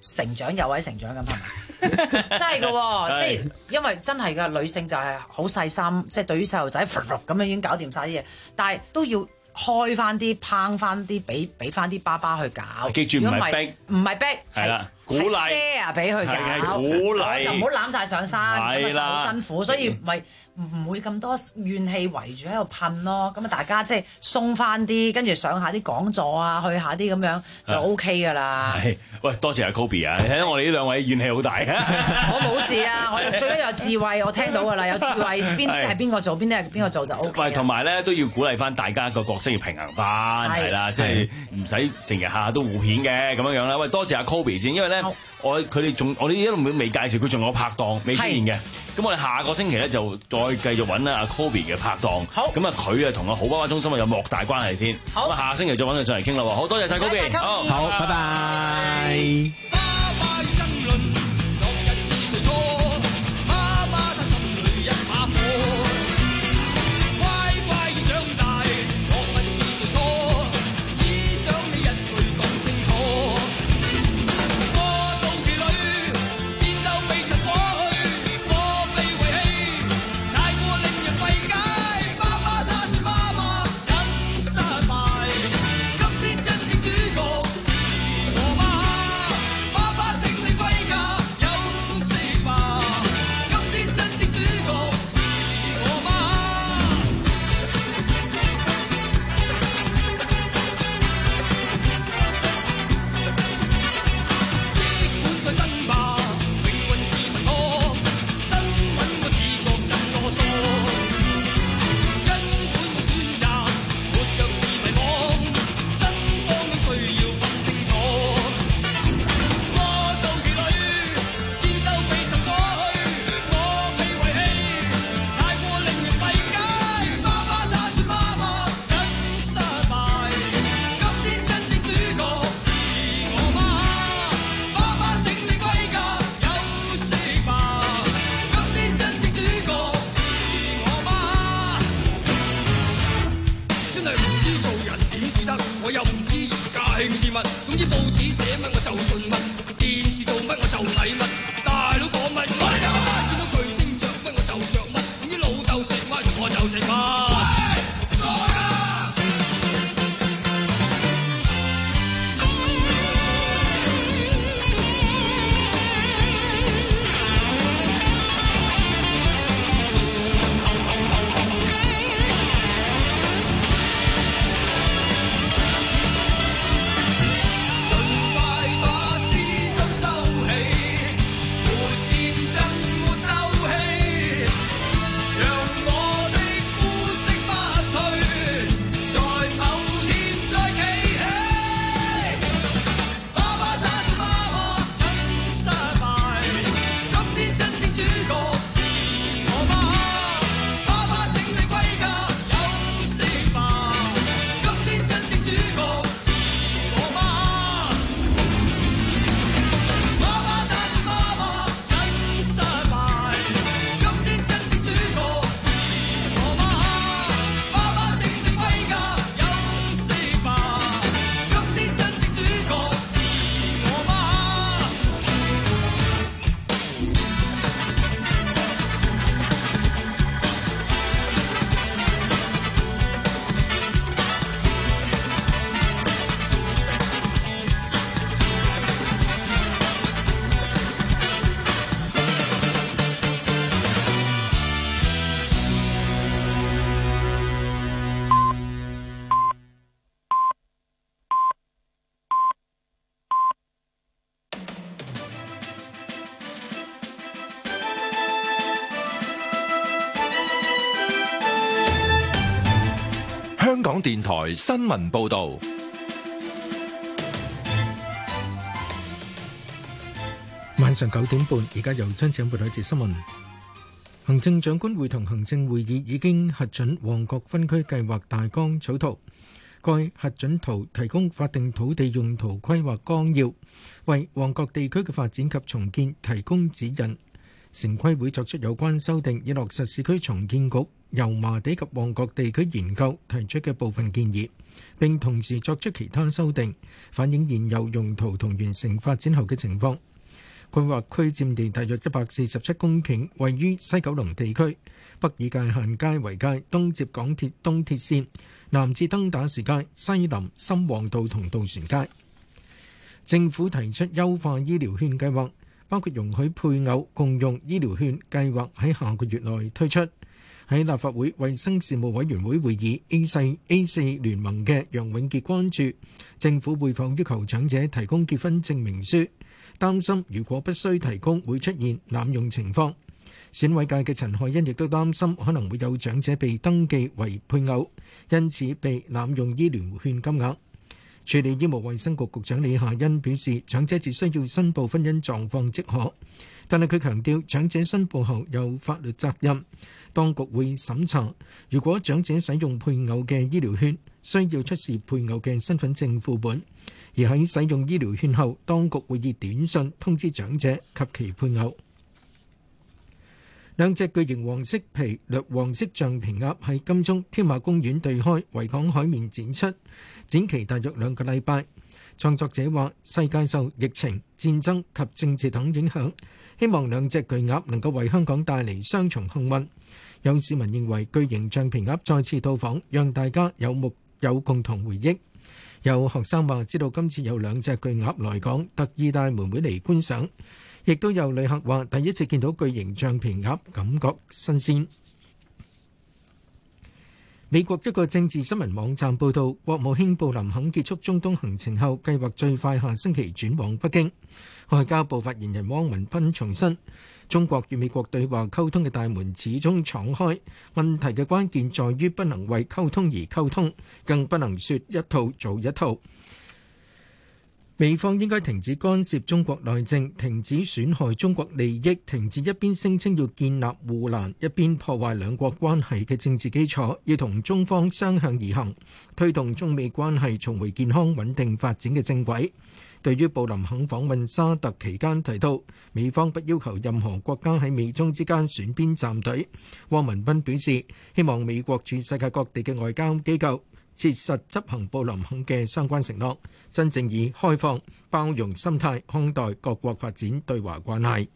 成長有位成長咁係咪？真係嘅喎，即係因為真係嘅女性就係好細心，即係對於細路仔咁樣已經搞掂晒啲嘢，但係都要開翻啲烹翻啲，俾俾翻啲爸爸去搞。 記住唔係逼， 唔係逼， 係啦，鼓勵 share 俾佢搞， 鼓勵就唔好攬晒上山，咁啊好辛苦，所以咪唔會咁多怨氣圍住喺度噴咯。咁啊大家即係鬆翻啲，跟住上下啲講座啊，去下啲咁樣就 OK 㗎啦。 係，喂，多謝阿 Kobe 啊！你睇到我哋呢兩位怨氣好大啊！ 我冇事啊，我最緊要有智慧，我聽到㗎啦，有智慧邊啲係邊個做，邊啲係邊個做就 OK。 喂，同埋咧都要鼓勵翻大家個角色要平衡翻，係啦，即係唔使成日下下都互片嘅咁樣樣啦。喂，多謝阿 Kobe 先，因為咧我佢哋仲我哋一路未介紹佢仲有拍檔未出現嘅。咁我哋下個星期咧就再繼續揾阿 Kobe 嘅拍檔。好，咁啊佢啊同阿好爸爸中心啊有莫大關係先。好，咁啊下星期再揾佢上嚟傾啦。好多謝晒 Kobe。好， 好，拜拜。 香港電台新聞報道， 晚上九點半，而家由張展報道一節新聞。行政長官會同行政會議已經核准旺角分區計劃大綱草圖，該核准圖提供法定土地用途規劃綱要，為旺角地區嘅發展及重建提供指引。 城規會作出有關修訂，以落實市區重建局油麻地及旺角地區研究提出嘅部分建議，並同時作出其他修訂，反映現有用途同完成發展後嘅情況。規劃區佔地大約一百四十七公頃，位於西九龍地區，北以界限街為界，東接港鐵東鐵線，南至登打士街、西臨深旺道同渡船街。政府提出優化醫療券計劃，包括容許配偶共用醫療券計劃喺下個月內推出。喺立法會衛生事務委員會會議 A 四 A 四聯盟嘅楊永傑關注政府會否要求長者提供結婚證明書，擔心如果不需提供會出現濫用情況。選委界嘅陳凱欣亦都擔心可能會有長者被登記為配偶，因此被濫用醫療券金額。處理醫務衛生局局長李夏欣表示，長者只需要申報婚姻狀況即可，但係佢強調長者申報後有法律責任，當局會審查。如果長者使用配偶嘅醫療券，需要出示配偶嘅身份證副本，而喺使用醫療券後，當局會以短信通知長者及其配偶。兩隻巨型黃色皮略黃色橡皮鴨喺金鐘添馬公園對開維港海面展出，展期大約兩個禮拜。創作者話：世界受疫情、戰爭及政治等影響，希望兩隻巨鴨能夠為香港帶嚟雙重幸運。有市民認為巨型橡皮鴨再次到訪，讓大家有目有共同回憶。有學生話：知道今次有兩隻巨鴨來港，特意帶妹妹嚟觀賞。亦都有旅客話：第一次見到巨型橡皮鴨，感覺新鮮。美國一個政治新聞網站報道，國務卿布林肯結束中東行程後，計劃最快下星期轉往北京。外交部發言人汪文斌重申，中國與美國對話溝通嘅大門始終敞開，問題嘅關鍵在於不能為溝通而溝通，更不能說一套做一套。美方應該停止干涉中國內政，停止損害中國利益，停止一邊聲稱要建立護欄，一邊破壞兩國關係嘅政治基礎，要同中方相向而行，推動中美關係重回健康穩定發展嘅正軌。對於布林肯訪問沙特期間提到，美方不要求任何國家喺美中之間選邊站隊，汪文斌表示，希望美國駐世界各地嘅外交機構切實執行布林肯嘅相關承諾，真正以開放包容心態看待各國發展對華關係。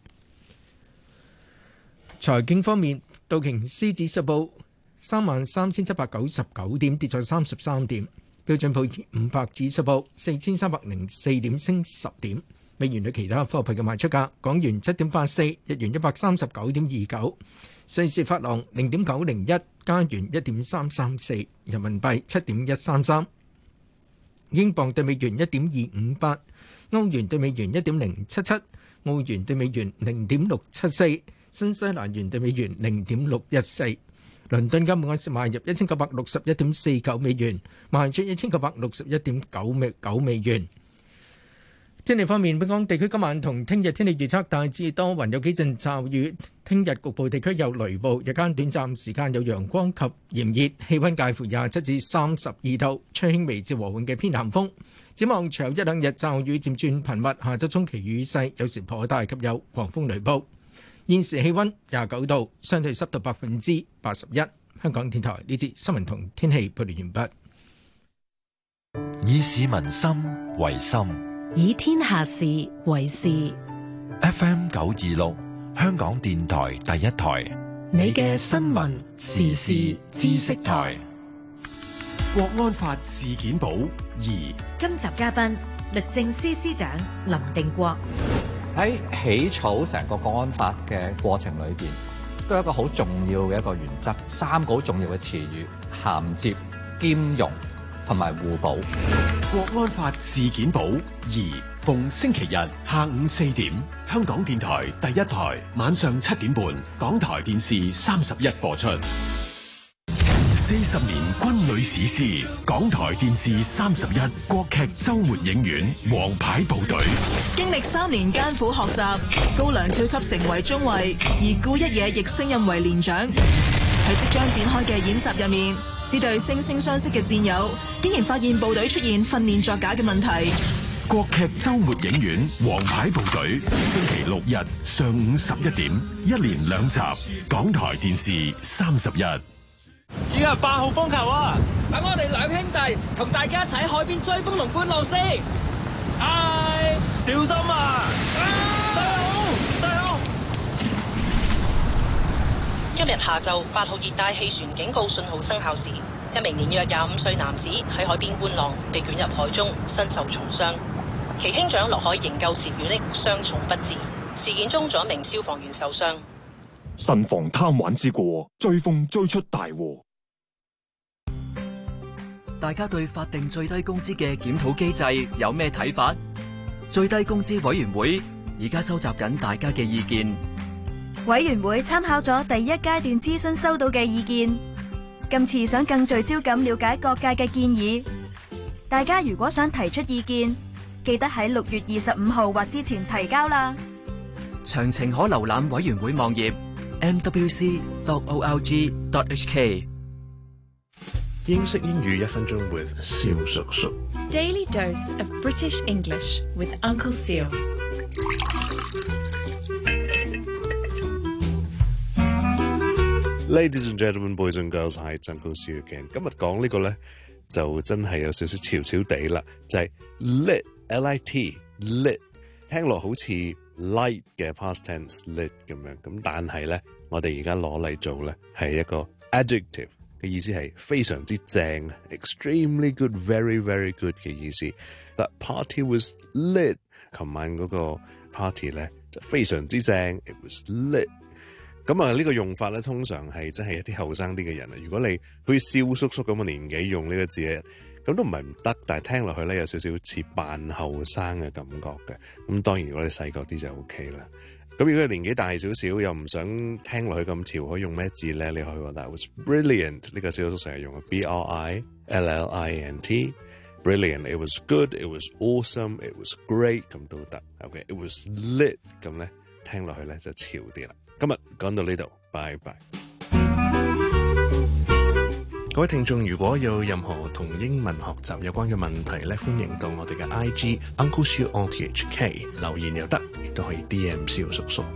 財經方面，道瓊斯指數報三萬三千七百九十九點，跌咗三十三點；標準普爾五百指數報四千三百零四點，升十點。美元對其他貨幣嘅賣出價：港元七點八四，日元一百三十九點二九。瑞士法郎零點九零一，加元一點三三四，人民幣七點一三三，英鎊對美元一點二五八，歐元對美元一點零七七，澳元對美元零點六七四，新西蘭元對美元零點六一四。倫敦金每盎司買入一千九百六十一點四九美元，賣出一千九百六十一點九美九美元。天氣方面，本港地區今晚同聽日天氣預測大致多雲，有幾陣驟雨。聽日局部地區有雷暴，日間短暫時間有陽光及炎熱，氣温介乎廿七至三十二度，吹輕微至和緩嘅偏南風。展望長一兩日驟雨漸轉頻密，下週中期雨勢有時頗大及有狂風雷暴。現時氣温廿九度，相對濕度百分之八十一。香港電台呢節新聞同天氣報道完畢。 以市民心為心， 以天下事為事。 F M 九二六，香港電台第一台， 你嘅新聞時事知識台。 國安法事件簿二， 今集嘉賓律政司司長林定國。 喺起草成個國安法嘅過程裏邊，都有一個好重要嘅一個原則，三個好重要嘅詞語：銜接、兼容同埋互補。 國安法事件簿二，逢星期日下午四點，香港電台第一台，晚上七點半，港台電視三十一播出。四十年軍旅史詩，港台電視三十一國劇周末影院，王牌部隊。 經歷三年艱苦學習，高粱跳級成為中尉，而顧一野亦升任為連長。喺即將展開嘅演習入面，呢對惺惺相惜嘅戰友竟然發現部隊出現訓練作假嘅問題。 國劇周末影院《王牌部隊》，星期六日上午十一點，一連兩集，港台電視三十一。 而家係八號風球啊！等我哋兩兄弟同大家一齊喺海邊追風龍觀浪先。唉，小心啊！細佬，細佬！ 今日下晝八號熱帶氣旋警告信號生效時，一名年約廿五歲男子喺海邊觀浪，被捲入海中，身受重傷。其兄長落海營救時遇溺，傷重不治。事件中，仲有一名消防員受傷。 慎防貪玩之過，追風追出大禍。 大家對法定最低工資嘅檢討機制有咩睇法？最低工資委員會而家收集緊大家嘅意見。 委員會參考咗第一階段諮詢收到嘅意見，今次想更聚焦咁了解各界嘅建議。大家如果想提出意見，記得喺六月二十五號或之前提交啦。 詳情可瀏覽委員會網頁 m w c dot org dot h k。 英式英語一分鐘 with 蕭叔叔。 Daily dose of British English with Uncle Seal。 Ladies and gentlemen, boys and girls, hi, it's Uncle Seal again。今日講呢個咧就真係有少少潮潮地啦，就係、是、lit L I T lit， 聽落好似 light 嘅 past tense lit 咁樣，咁但係咧我哋而家攞嚟做咧係一個 adjective 嘅意思係非常之正 ，extremely good, very very good 嘅意思。That party was lit， 琴晚嗰個 party 咧就非常之正 ，it was lit。咁啊，呢個用法咧，通常係真係一啲後生啲嘅人啊。如果你好似蕭叔叔咁嘅年紀用呢個字咧，咁都唔係唔得，但係聽落去咧有少少似扮後生嘅感覺嘅。咁當然如果你細個啲就 OK 啦。咁如果你年紀大少少又唔想聽落去咁潮，可以用咩字咧？你可以話 That was brilliant， 呢個蕭叔成日用嘅 B R I L L I N T。Brilliant， it was good，it was awesome，it was great， 咁都得。OK，it was lit， 咁咧聽落去咧就潮啲啦。今日講到呢度，拜拜。各位聽眾，如果有任何同英文學習有關嘅問題咧，歡迎到我哋嘅 I G Uncle Siu O T H K 留言又得，亦都可以 D M 蕭叔叔。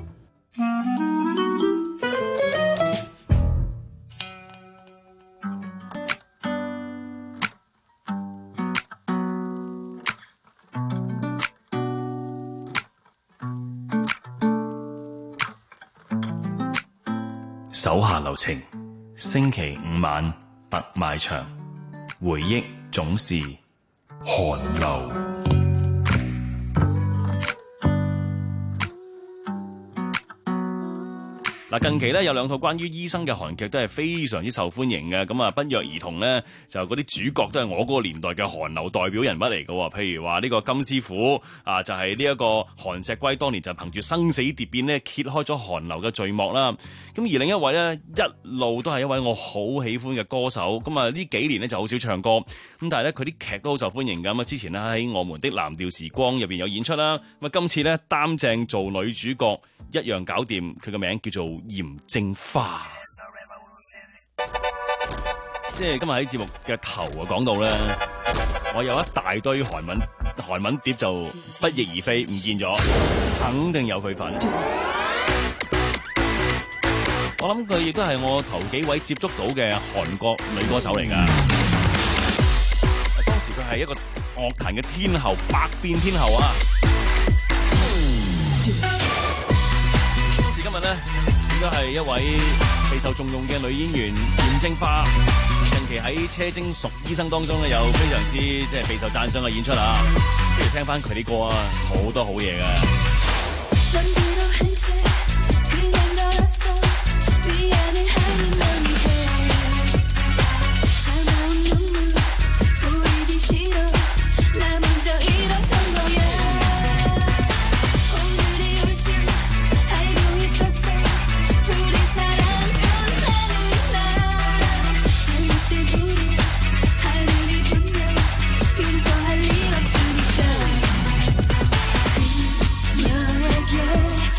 手下留情，星期五晚特賣場，回憶總是寒流。嗱，近期咧有兩套關於醫生嘅韓劇都係非常之受歡迎嘅，咁啊不約而同咧就嗰啲主角都係我嗰個年代嘅韓流代表人物嚟嘅，譬如話呢個金師傅啊，就係呢一個韓石圭當年就憑住生死蝶變咧揭開咗韓流嘅序幕啦。咁而另一位咧一路都係一位我好喜歡嘅歌手，咁啊呢幾年咧就好少唱歌，咁但係咧佢啲劇都好受歡迎㗎。咁啊之前咧喺我們的藍調時光入邊有演出啦，咁啊今次咧擔正做女主角一樣搞掂，佢嘅名叫做嚴正花。即係今日喺節目嘅頭啊講到咧，我有一大堆韓文韓文碟就不翼而飛唔見咗，肯定有佢份。我諗佢亦都係我頭幾位接觸到嘅韓國女歌手嚟㗎。當時佢係一個樂壇嘅天后，百變天后啊！今時今日咧，應該係一位備受重用嘅女演員嚴正花。近期喺《車精淑醫生》當中咧，有非常之即係備受讚賞嘅演出啊！不如聽翻佢啲歌啊，好多好嘢㗎。 Yeah.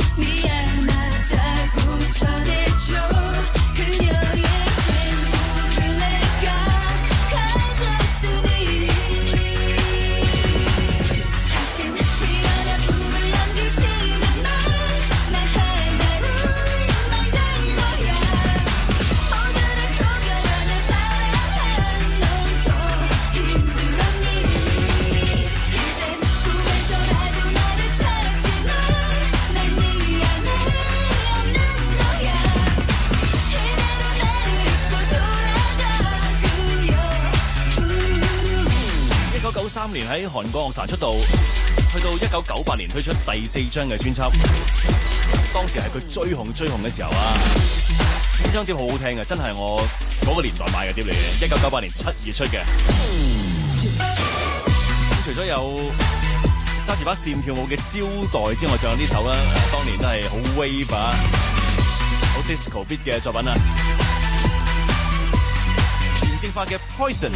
三年喺韓國樂壇出道，去到一九九八年推出第四張嘅專輯，當時係佢最紅最紅嘅時候啊！呢張碟好好聽嘅，真係我嗰個年代買嘅碟嚟嘅，一九九八年七月出嘅。除咗有揸住把扇跳舞嘅招待之外，仲有呢首啦，當年都係好 wave 啊，好 disco beat 嘅作品啊。嚴正化嘅 Poison。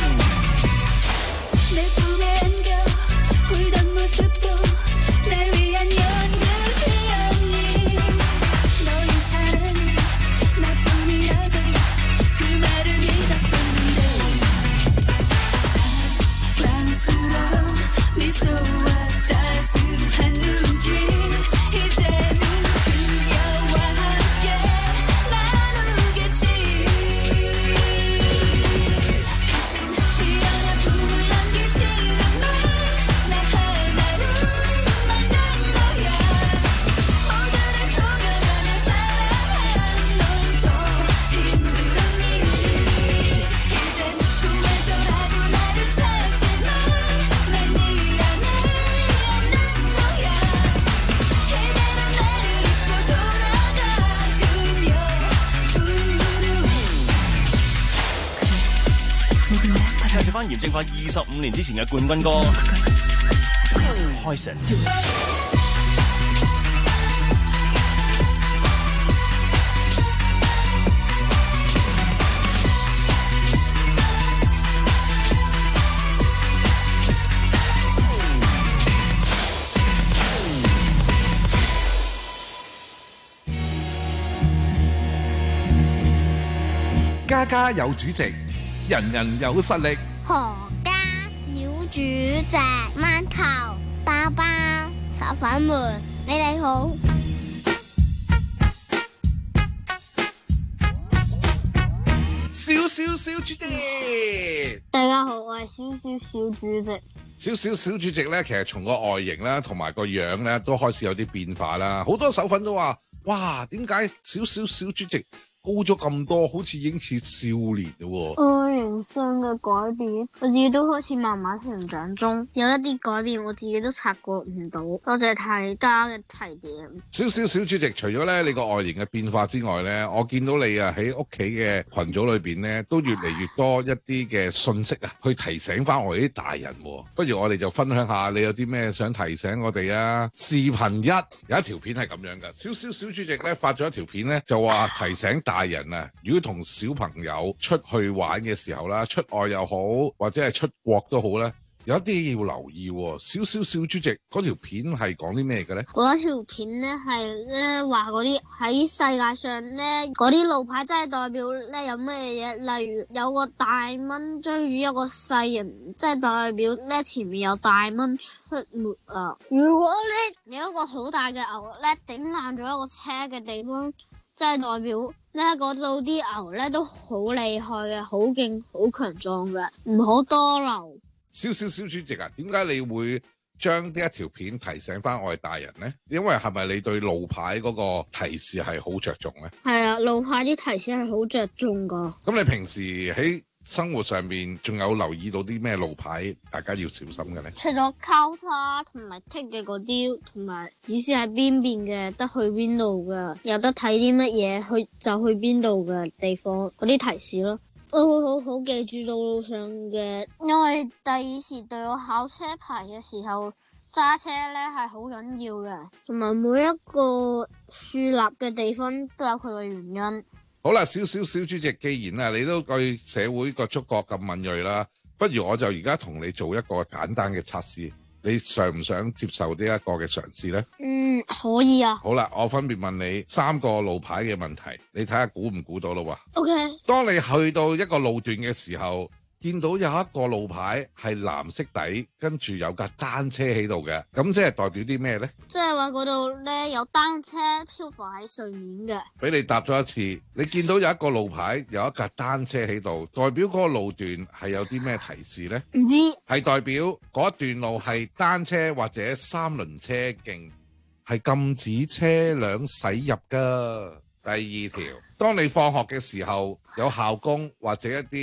繼續翻嚴正化二十五年之前嘅冠軍歌《Poison》。 家家有主席，人人有實力。 何家小主席，饅頭、包包、炒粉們，你哋好。 小小小主席， 大家好，我係小小小主席。 小小小主席咧，其實從個外形啦，同埋個樣咧，都開始有啲變化啦。好多手粉都話：哇，點解小小小主席高咗咁多，好似已經似少年嘞喎！ 外形上嘅改變，我自己都開始慢慢成長中，有一啲改變我自己都察覺唔到。多謝大家嘅提點。 小小小主席，除咗咧你個外形嘅變化之外咧，我見到你啊喺屋企嘅群組裏邊咧，都越嚟越多一啲嘅信息啊，去提醒翻我哋啲大人。不如我哋就分享下你有啲咩想提醒我哋啊？視頻一有一條片係咁樣噶，小小小主席咧發咗一條片咧，就話提醒大人啊，如果同小朋友出去玩嘅時候啦，出外又好，或者係出國都好咧，有一啲要留意。小小小主席嗰條片係講啲咩嘅咧？ 嗰條片咧係咧話嗰啲喺世界上咧嗰啲路牌真係代表咧有咩嘢？例如有個大蚊追住一個細人，即係代表咧前面有大蚊出沒啊！如果咧有一個好大嘅牛咧頂爛咗一個車嘅地方，即係代表咧嗰度啲牛咧都好厲害嘅，好勁，好強壯嘅，唔好多留。 小小小主席啊，點解你會將呢一條片提醒翻我哋大人呢？因為係咪你對路牌嗰個提示係好着重呢？ 係啊，路牌啲提示係好着重噶。 咁你平時喺生活上面仲有留意到啲咩路牌大家要小心嘅呢？ 除咗交叉同埋剔嘅嗰啲，同埋指示喺邊邊嘅，得去邊度嘅，有得睇啲乜嘢去就去邊度嘅地方嗰啲提示咯。我會好好記住道路上嘅，因為第二次對我考車牌嘅時候揸車咧係好緊要嘅，同埋每一個樹立嘅地方都有佢嘅原因。 好啦，小小小主席，既然啊你都對社會個觸覺咁敏銳啦，不如我就而家同你做一個簡單嘅測試，你想唔想接受呢一個嘅嘗試呢？ 嗯，可以啊。 好啦，我分別問你三個路牌嘅問題，你睇下估唔估到咯喎。 OK。 當你去到一個路段嘅時候，見到有一個路牌係藍色底，跟住有架單車喺度嘅，咁即係代表啲咩呢？ 即係話嗰度咧有單車漂浮喺水面嘅。 俾你答咗一次，你見到有一個路牌有一架單車喺度，代表嗰個路段係有啲咩提示呢？ 唔知。 係代表嗰段路係單車或者三輪車徑，係禁止車輛駛入噶。第二條，當你放學嘅時候，有校工或者一啲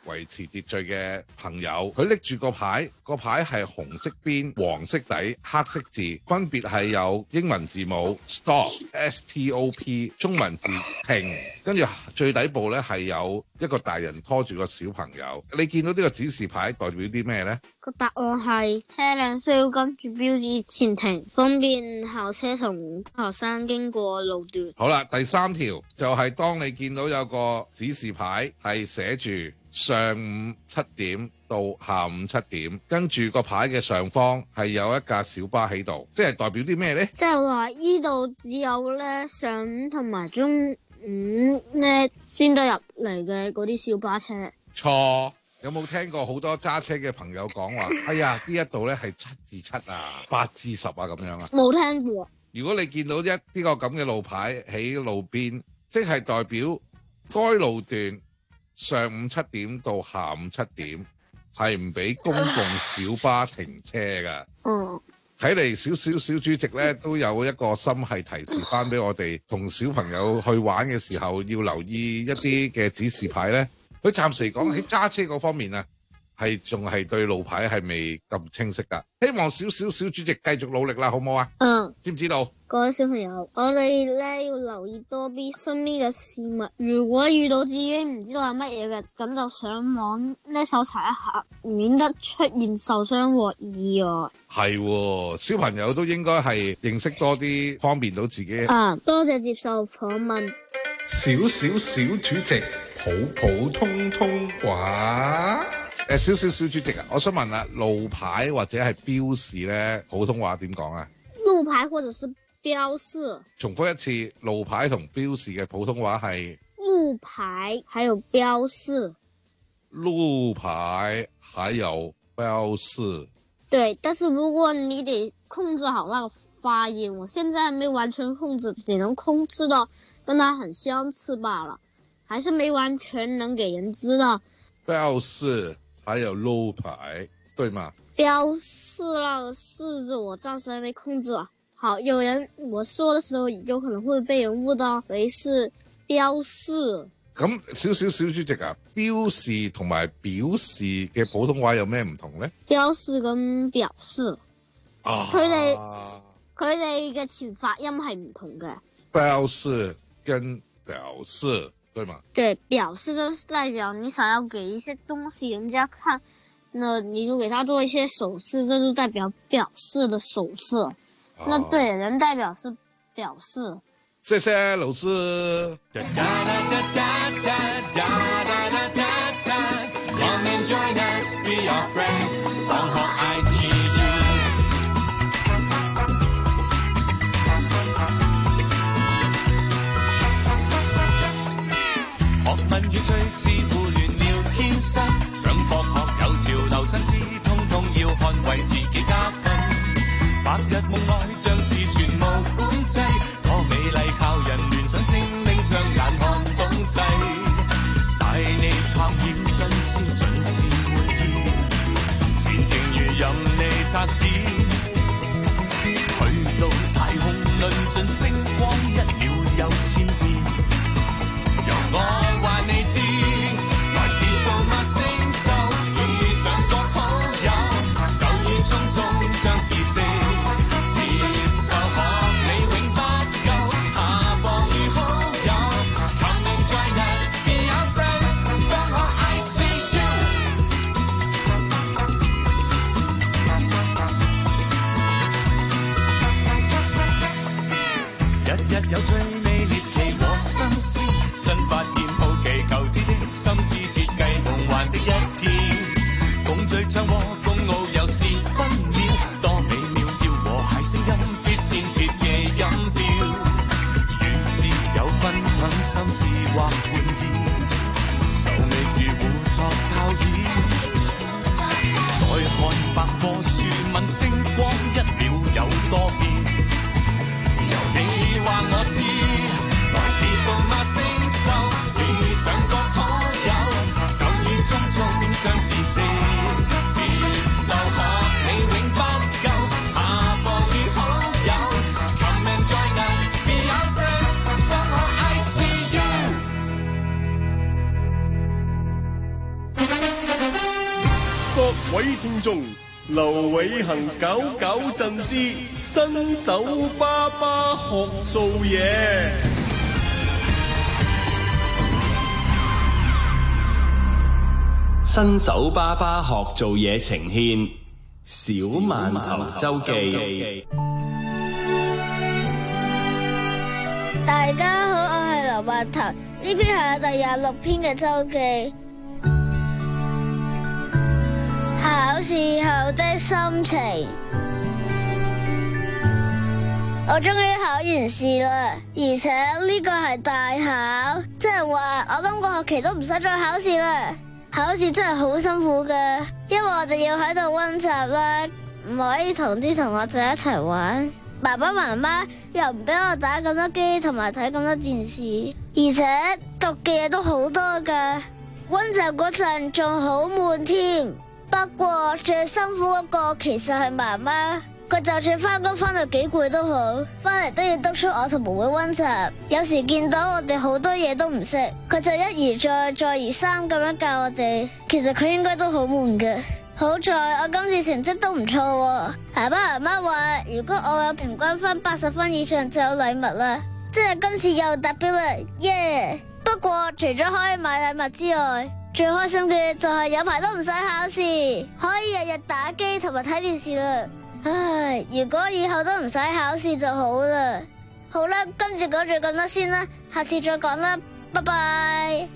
維持秩序嘅朋友，佢拎住個牌，個牌係紅色邊、黃色底、黑色字，分別係有英文字母 stop S T O P， 中文字停，跟住最底部咧係有一個大人拖住個小朋友。你見到呢個指示牌代表啲咩呢？ 個答案係車輛需要跟住標誌前停，方便校車同學生經過路段。 好啦，第三條就係當你見到有個指示牌係寫住上午七點到下午七點，跟住個牌嘅上方係有一架小巴喺度，即係代表啲咩呢？ 即係話呢度只有咧上午同埋中午咧先得入嚟嘅嗰啲小巴車。 錯。有冇聽過好多揸車嘅朋友講話？哎呀，呢一度咧係七至七啊，八至十啊咁樣啊？ 冇聽過。 如果你見到一呢個咁嘅路牌喺路邊，即係代表該路段上午七點到下午七點係唔俾公共小巴停車㗎。嗯，睇嚟小小小主席咧都有一個心係提示翻俾我哋，同小朋友去玩嘅時候要留意一啲嘅指示牌咧。佢暫時講喺揸車嗰方面啊，係仲係對路牌係未咁清晰噶。希望小小小主席繼續努力啦，好唔好啊？嗯，知唔知道？ 各位小朋友，我哋咧要留意多啲身邊嘅事物。如果遇到自己唔知道係乜嘢嘅，咁就上網咧搜查一下，免得出現受傷或意外。 係，小朋友都應該係認識多啲，方便到自己。 啊，多謝接受訪問。 小小小主席，普普通通話。誒，小小小主席啊，我想問啦，路牌或者係標示咧，普通話點講啊？ 路牌或者是標示。重複一次，路牌同標示嘅普通話係路牌，還有標示。 路牌還有標示。 對，但是如果你得控制好那個發音，我現在還沒完全控制，只能控制到跟它很相似罷了，還是沒完全能給人知道。 標示還有路牌，對嗎？ 標示那個示字我暫時還沒控制。好，有人我說的時候有可能會被人誤導為是標示。 咁小小小主席啊，標示同埋表示嘅普通話有咩唔同呢？ 標示跟表示，啊，佢哋佢哋嘅前發音係唔同嘅。 標示跟表示，對嗎？對， 表示就是代表你想要給一些東西人家看，那你就給他做一些手勢，這就代表表示的手勢。啊，那這也能代表是表示。 謝謝老師。 學問與趣事互聯聊天室，想博學有潮流新知，通通要捍衛自己加分。白日夢內像是全無管制，多美麗靠人聯想精靈雙眼看東西，帶你探險新鮮準時滿意，前程如任你策展，去到太空論盡星光一秒有千變，由我話你知，來自數碼星球，遇上個好友，就要匆匆將知識接受，學你永不夠，下課與好友 Come and join us, be our friends， 放學 I see you， 日日有最美獵奇和新鮮，新發現好奇求知的心思設計夢幻的一天，共聚唱和共傲又是分秒，多美妙要和諧聲音必先徹夜飲掉，如自有分享心事或玩意，愁眉住互作交椅，再看百科書問星光一秒有多變，由你話我知，來自數碼星球，遇上個好友，就要匆匆將知識接受，學你永不夠，下課與好友 Come and join us, be our friends， 放學 I see you。 位聽眾，劉偉恒搞搞震之新手爸爸學做嘢。 新手爸爸學做嘢呈獻小饅頭周記。 大家好，我係劉饅頭，呢篇係我第廿六篇嘅周記。考試後的心情，我終於考完試啦，而且呢個係大考，即係話我今個學期都唔使再考試啦。考試真係好辛苦㗎，因為我哋要喺度溫習啦，唔可以同啲同學仔一齊玩。爸爸媽媽又唔俾我打咁多機同埋睇咁多電視，而且讀嘅嘢都好多㗎。溫習嗰陣仲好悶添。不過最辛苦嗰個其實係媽媽，佢就算翻工翻到幾攰都好，翻嚟都要督促我同妹妹溫習。有時見到我哋好多嘢都唔識，佢就一而再再而三咁樣教我哋。其實佢應該都好悶嘅。好在我今次成績都唔錯喎。爸爸媽媽話如果我有平均分八十分以上就有禮物啦，即係今次又達標啦，耶！不過除咗可以買禮物之外，最開心嘅就係有排都唔使考試，可以日日打機同埋睇電視啦。唉，如果以後都唔使考試就好啦。好啦，今次講住咁多先啦，下次再講啦，拜拜。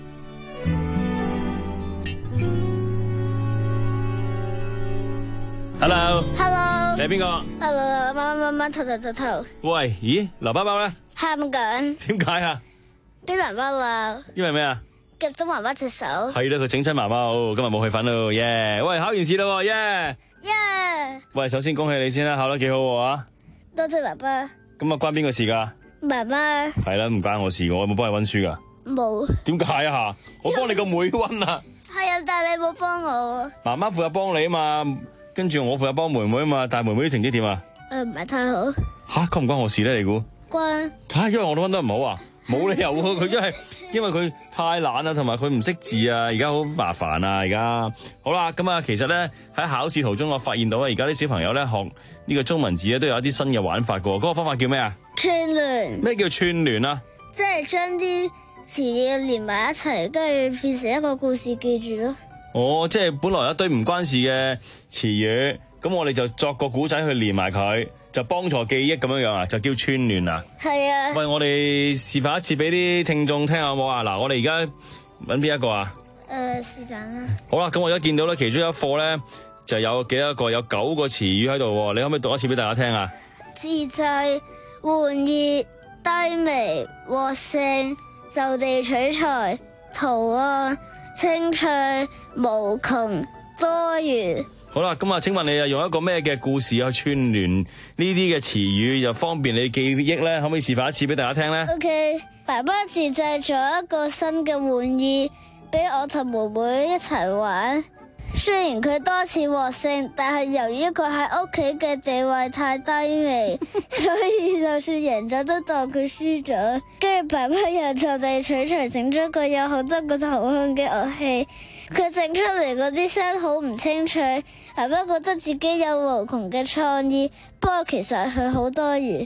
Hello，Hello， 你係邊個 ？Hello， 媽媽媽媽頭頭頭頭。 喂，咦，劉包包咧？ 喊緊。 點解啊？ 俾媽媽鬧。 因為咩啊？ 夾咗媽媽隻手。 係啦，佢整親媽媽，今日冇去瞓咯，耶、yeah！喂，考完試啦，耶！ 耶！ 喂，首先恭喜你先啦，考得幾好啊！ 多謝爸爸。 咁啊，關邊個事噶？ 媽媽。係啦，唔關我事，我有冇幫你溫書噶？ 冇。 點解啊？我幫你個妹溫啊。 係啊，但係你冇幫我。 媽媽負責幫你啊嘛，跟住我負責幫妹妹啊嘛，但係妹妹啲成績點啊？ 誒、呃，唔係太好。 吓，關唔關我事咧？你估？ 關。 吓，因為我都溫得唔好啊。冇理由喎，佢真係因為佢太懶啦，同埋佢唔識字啊，而家好麻煩啊，而家好啦，咁啊，其實咧喺考試途中，我發現到啊，而家啲小朋友咧學呢個中文字咧都有一啲新嘅玩法噶，嗰、那個方法叫咩啊？ 串聯。咩叫串聯啊？ 即係將啲詞語連埋一齊，跟住變成一個故事，記住咯。 哦，即係本來一堆唔關事嘅詞語，咁我哋就作個古仔去連埋佢。就幫助記憶咁樣樣啊，就叫串聯啊。 係啊。 喂，我哋示範一次俾啲聽眾聽下好冇啊？嗱，我哋而家揾邊一個啊？ 誒、呃，是但啦。 好啦，咁我而家見到咧，其中一課咧就有幾多個？有九個詞語喺度。你可唔可以讀一次俾大家聽啊？ 自製、玩意、低微、獲勝、就地取材、圖案、清脆、無窮、多餘。 好啦，咁啊，請問你又用一個咩嘅故事去串聯呢啲嘅詞語，又方便你記憶咧？可唔可以示範一次俾大家聽咧 ？OK， 爸爸自製咗一個新嘅玩意，俾我同妹妹一齊玩。雖然佢多次獲勝，但係由於佢喺屋企嘅地位太低微，所以就算贏咗都當佢輸咗。跟住爸爸又就地取材整咗個有好多個頭向嘅樂器，佢整出嚟嗰啲聲好唔清脆。爸爸覺得自己有無窮嘅創意，不過其實佢好多餘。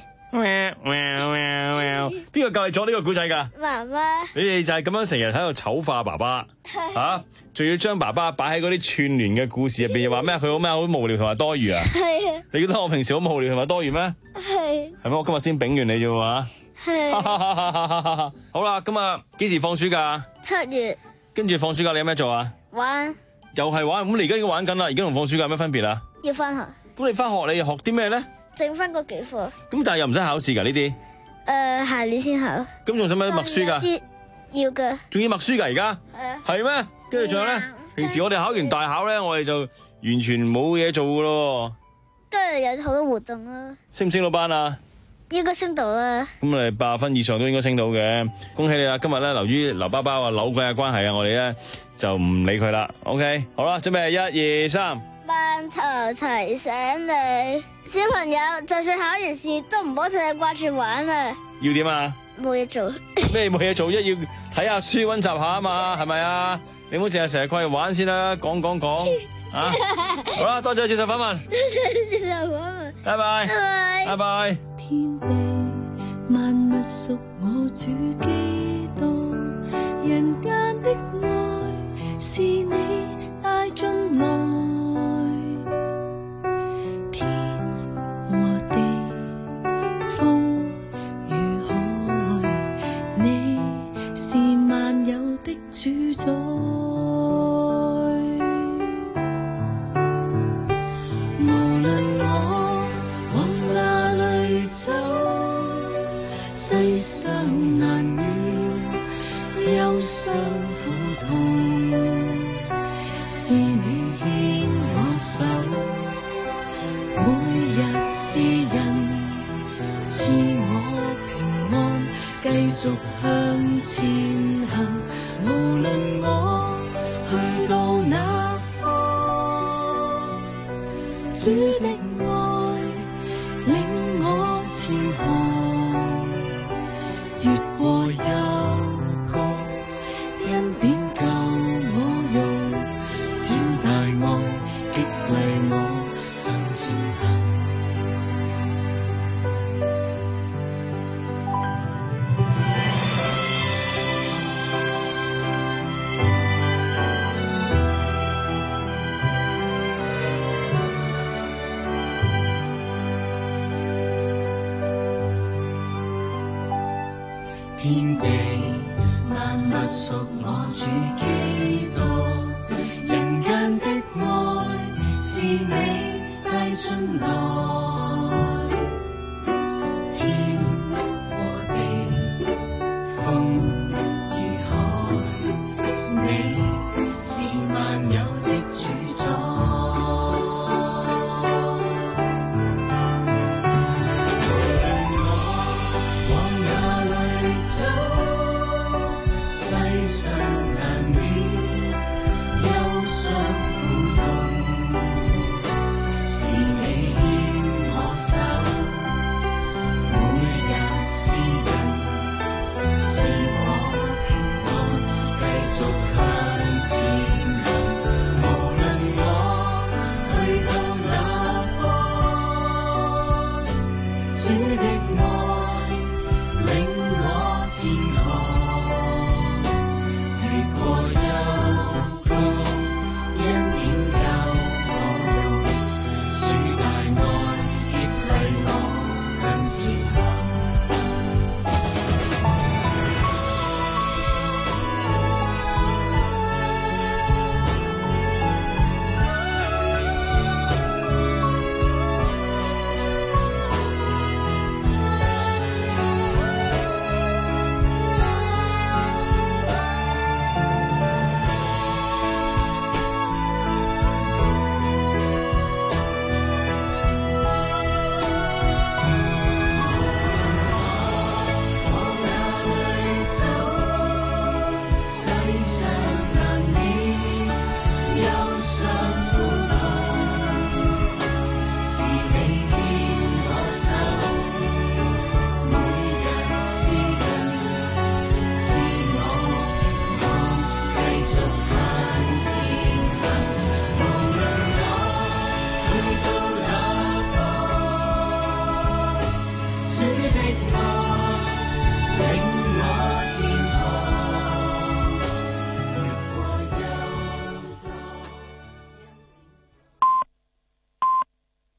邊個教你咗呢個古仔噶？ 媽媽。 你哋就係咁樣成日喺度醜化爸爸，吓，仲要將爸爸擺喺嗰啲串聯嘅故事入邊，又話咩？佢好咩？好無聊同埋多餘啊？ 係啊。 你覺得我平時好無聊同埋多餘咩？ 係。 係咩？我今日先丙完你啫喎。係。好啦，咁啊，幾時放暑假？ 七月。跟住放暑假你有咩做啊？ 玩。 又係玩，咁你而家已經玩緊啦，而家同放暑假有咩分別啊？ 要翻學。 咁你翻學你又學啲咩咧？ 整翻嗰幾課。咁但係又唔使考試噶呢啲？誒、 呃，下年先考。咁仲使唔使默書噶？ 要噶。仲要默書噶而家？係啊。係咩？跟住仲有咧？平時我哋考完大考咧，我哋就完全冇嘢做噶咯。 跟住有好多活動啊。升唔升到班啊？ 應該升到啦。咁你八十分以上都應該升到嘅，恭喜你啦！今日咧，由於劉包包啊扭計嘅關係啊，我哋咧就唔理佢啦。OK， 好啦，準備一二三。 饅頭提醒你，小朋友就算考完試都唔好淨係掛住玩啊！ 要點啊？ 冇嘢做。 咩冇嘢做？一要睇下書溫習下啊嘛，係咪啊？你唔好淨係成日掛住玩先啦，講講講啊！好啦，多謝接受訪問， 接受訪問， 拜拜，拜拜。 天地萬物屬我主基督，人間的愛是你帶進來，天和地風與海，你是萬有的主宰。無論我往哪裏走，世上難免憂傷苦痛，是你牽我手，每日是人賜我平安，繼續向前行。無論我去到哪方，主的愛領我前行，越過幽谷，恩典救我用，主大愛激勵我向前行。天地萬物屬我主基督，人間的愛是你帶進來，天和地風與海，你是萬有的主宰。世上